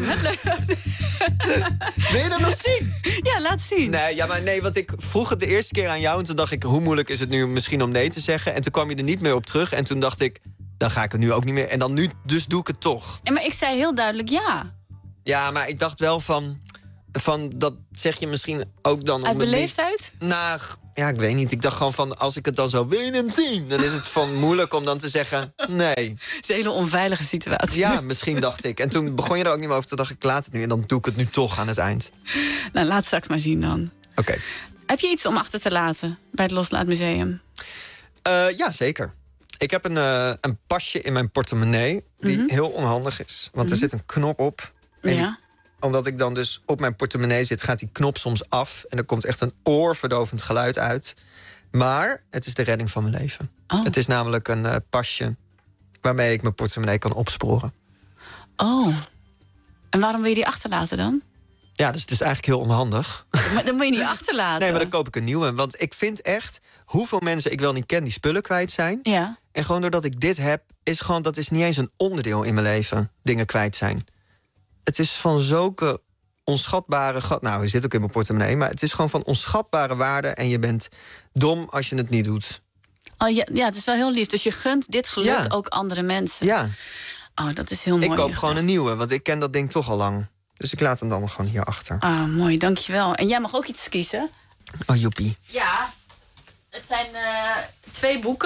C: Wil je dat nog zien?
D: Ja, laat zien.
C: Nee, ja, maar nee, want ik vroeg het de eerste keer aan jou en toen dacht ik, hoe moeilijk is het nu misschien om nee te zeggen? En toen kwam je er niet meer op terug en toen dacht ik, dan ga ik het nu ook niet meer. En dan nu, dus doe ik het toch.
D: Ja, maar ik zei heel duidelijk ja.
C: Ja, maar ik dacht wel van, van dat zeg je misschien ook dan...
D: Uit beleefdheid?
C: Nou, ja, ik weet niet. Ik dacht gewoon van, als ik het dan zo wil je hem zien, dan is het van moeilijk om dan te zeggen nee.
D: Het is een hele onveilige situatie.
C: Ja, misschien dacht ik. En toen begon je er ook niet meer over. Toen dacht ik, laat het nu. En dan doe ik het nu toch aan het eind.
D: Nou, laat straks maar zien dan.
C: Oké. Okay.
D: Heb je iets om achter te laten bij het Loslaatmuseum?
C: Uh, ja, zeker. Ik heb een, uh, een pasje in mijn portemonnee die mm-hmm. heel onhandig is. Want mm-hmm. er zit een knop op. En
D: ja.
C: die, omdat ik dan dus op mijn portemonnee zit, gaat die knop soms af. En er komt echt een oorverdovend geluid uit. Maar het is de redding van mijn leven. Oh. Het is namelijk een uh, pasje waarmee ik mijn portemonnee kan opsporen.
D: Oh. En waarom wil je die achterlaten dan?
C: Ja, dus het is eigenlijk heel onhandig.
D: Maar dan moet je niet achterlaten.
C: Nee, maar dan koop ik een nieuwe. Want ik vind echt, hoeveel mensen ik wel niet ken die spullen kwijt zijn.
D: Ja.
C: En gewoon doordat ik dit heb, is gewoon, dat is niet eens een onderdeel in mijn leven. Dingen kwijt zijn. Het is van zulke onschatbare... Nou, je zit ook in mijn portemonnee. Maar het is gewoon van onschatbare waarde. En je bent dom als je het niet doet.
D: Oh, ja, ja, het is wel heel lief. Dus je gunt dit geluk ja. ook andere mensen.
C: Ja.
D: Oh, dat is heel mooi.
C: Ik koop gewoon een nieuwe, want ik ken dat ding toch al lang. Dus ik laat hem dan gewoon hierachter.
D: Ah, oh, mooi, dankjewel. En jij mag ook iets kiezen.
C: Oh, joepie.
D: Ja, het zijn uh, twee boeken.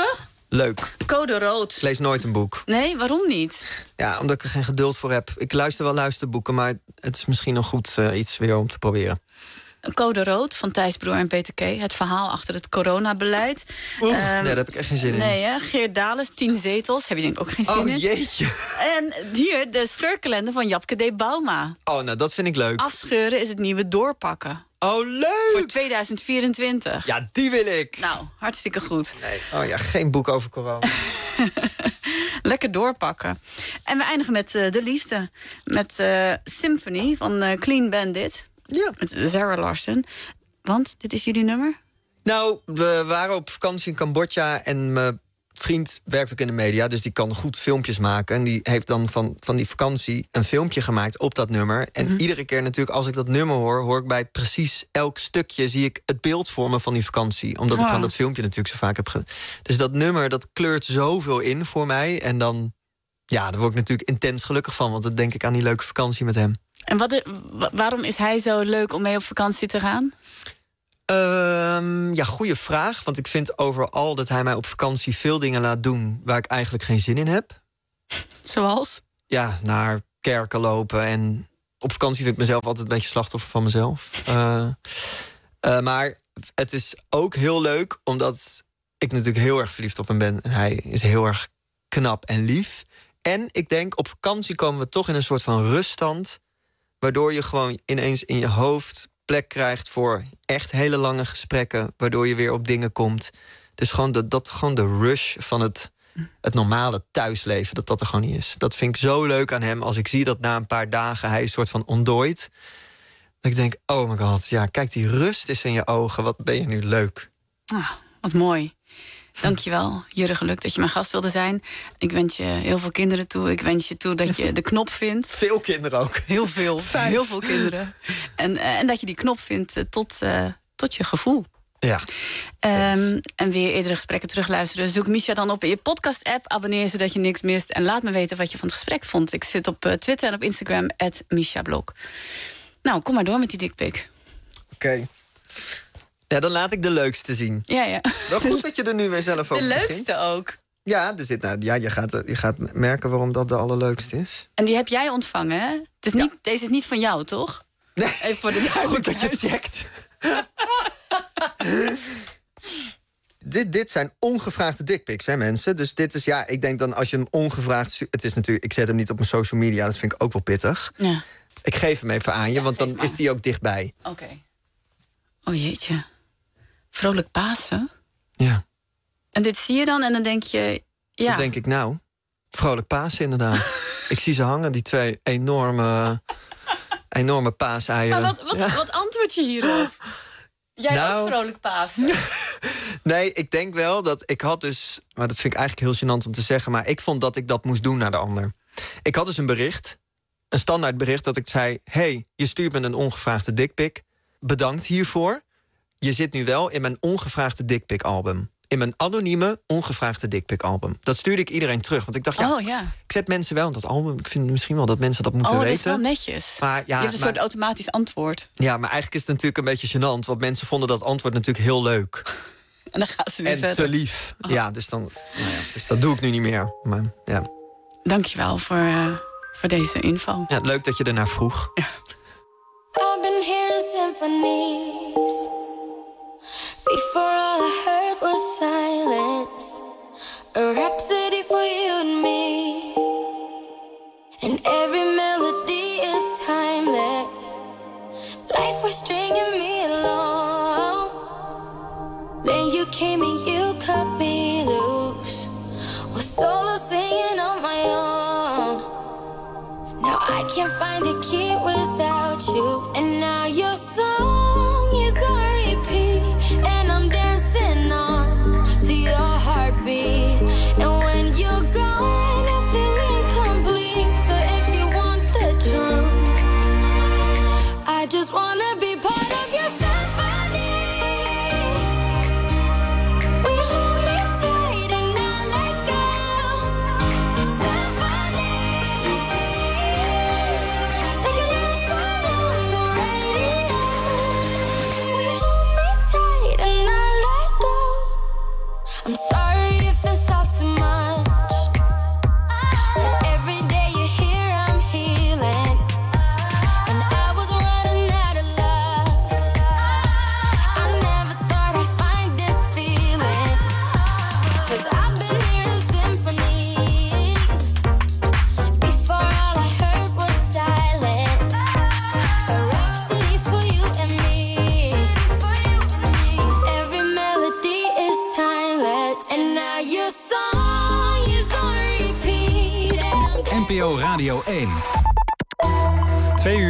C: Leuk.
D: Code rood.
C: Ik lees nooit een boek.
D: Nee, waarom niet?
C: Ja, omdat ik er geen geduld voor heb. Ik luister wel luisterboeken, maar het is misschien nog goed uh, iets weer om te proberen.
D: Code rood van Thijs Broer en Peter K. Het verhaal achter het coronabeleid.
C: Oeh,
D: um,
C: nee, daar heb ik echt geen zin in.
D: Nee, hè? Geert Dales, tien zetels. Heb je denk ik ook geen zin
C: oh,
D: in.
C: Oh, jeetje.
D: En hier de scheurkalender van Japke D. Bauma.
C: Oh, nou, dat vind ik leuk.
D: Afscheuren is het nieuwe doorpakken.
C: Oh, leuk!
D: Voor tweeduizend vierentwintig.
C: Ja, die wil ik.
D: Nou, hartstikke goed.
C: Nee, oh ja, geen boek over corona.
D: Lekker doorpakken. En we eindigen met uh, De Liefde. Met uh, Symphony van uh, Clean Bandit.
C: Ja.
D: Met Zara Larsson. Want, dit is jullie nummer?
C: Nou, we waren op vakantie in Cambodja en mijn vriend werkt ook in de media, dus die kan goed filmpjes maken. En die heeft dan van, van die vakantie een filmpje gemaakt op dat nummer. En mm-hmm. iedere keer natuurlijk als ik dat nummer hoor, hoor ik bij precies elk stukje zie ik het beeld vormen van die vakantie. Omdat wow. ik van dat filmpje natuurlijk zo vaak heb gedaan. Dus dat nummer, dat kleurt zoveel in voor mij. En dan, ja, daar word ik natuurlijk intens gelukkig van, want dan denk ik aan die leuke vakantie met hem.
D: En wat, waarom is hij zo leuk om mee op vakantie te gaan?
C: Um, ja, goede vraag. Want ik vind overal dat hij mij op vakantie veel dingen laat doen waar ik eigenlijk geen zin in heb.
D: Zoals?
C: Ja, naar kerken lopen. En op vakantie vind ik mezelf altijd een beetje slachtoffer van mezelf. Uh, uh, maar het is ook heel leuk, omdat ik natuurlijk heel erg verliefd op hem ben. En hij is heel erg knap en lief. En ik denk, op vakantie komen we toch in een soort van ruststand, waardoor je gewoon ineens in je hoofd plek krijgt voor echt hele lange gesprekken, waardoor je weer op dingen komt. Dus gewoon de, dat gewoon de rush van het, het normale thuisleven, dat dat er gewoon niet is. Dat vind ik zo leuk aan hem. Als ik zie dat na een paar dagen hij een soort van ontdooit, dat ik denk, oh my god, ja, kijk, die rust is in je ogen. Wat ben je nu leuk.
D: Ah, wat mooi. Dankjewel, Jurre Geluk, dat je mijn gast wilde zijn. Ik wens je heel veel kinderen toe. Ik wens je toe dat je de knop vindt.
C: Veel kinderen ook.
D: Heel veel,
C: Vijf.
D: heel veel kinderen. En, uh, en dat je die knop vindt uh, tot, uh, tot je gevoel.
C: Ja.
D: Um, en weer eerdere gesprekken terugluisteren. Zoek Misha dan op in je podcast-app. Abonneer zodat je niks mist. En laat me weten wat je van het gesprek vond. Ik zit op uh, Twitter en op Instagram, at Misha Blok. Nou, kom maar door met die dikpik.
C: Oké. Okay. Ja, dan laat ik de leukste zien.
D: Ja, ja.
C: Wel goed dat je er nu weer zelf over
D: De
C: begint.
D: leukste ook.
C: Ja, dus dit, nou, ja je, gaat, je gaat merken waarom dat de allerleukste is.
D: En die heb jij ontvangen, hè? Het is niet, ja. Deze is niet van jou, toch?
C: Nee.
D: Even voor de duidelijkheid.
C: Goed dat je checkt. dit, dit zijn ongevraagde dickpics, hè mensen? Dus dit is, ja, ik denk dan als je hem ongevraagd... Het is natuurlijk, ik zet hem niet op mijn social media, dat vind ik ook wel pittig.
D: Ja.
C: Ik geef hem even aan je, ja, want dan is die ook dichtbij.
D: Oké. Okay. Oh jeetje. Vrolijk Pasen?
C: Ja.
D: En dit zie je dan en dan denk je... Ja.
C: Dan denk ik, nou, vrolijk Pasen inderdaad. Ik zie ze hangen, die twee enorme, enorme paaseieren.
D: Maar wat, wat, ja. wat antwoord je hierop? Jij nou, ook vrolijk Pasen?
C: Nee, ik denk wel dat ik had dus... Maar dat vind ik eigenlijk heel gênant om te zeggen, maar ik vond dat ik dat moest doen naar de ander. Ik had dus een bericht, een standaard bericht, dat ik zei... hey, je stuurt me een ongevraagde dickpic. Bedankt hiervoor. Je zit nu wel in mijn ongevraagde dickpic album. In mijn anonieme ongevraagde dickpic album. Dat stuurde ik iedereen terug. Want ik dacht, ja,
D: oh, ja.
C: ik zet mensen wel in dat album. Ik vind misschien wel dat mensen dat moeten
D: oh,
C: weten.
D: Oh, dat is wel netjes.
C: Maar, ja,
D: je hebt een
C: maar,
D: soort automatisch antwoord.
C: Ja, maar eigenlijk is het natuurlijk een beetje gênant. Want mensen vonden dat antwoord natuurlijk heel leuk.
D: En dan gaan ze weer
C: en
D: verder.
C: te lief.
D: Oh.
C: Ja, dus, dan, nou ja, dus dat doe ik nu niet meer. Maar, ja.
D: Dankjewel voor, uh, voor deze info.
C: Ja, leuk dat je ernaar vroeg.
D: Ja.
M: I've been hearing symphonies. Before all I heard was silence. A rhapsody for you and me. And every melody is timeless. Life was stringing me along. Then you came and you cut me loose. Was solo singing on my own. Now I can't find a key without you. And now your song is on repeat. And I'm dancing on to your heart.
B: Radio één.
A: Twee uur.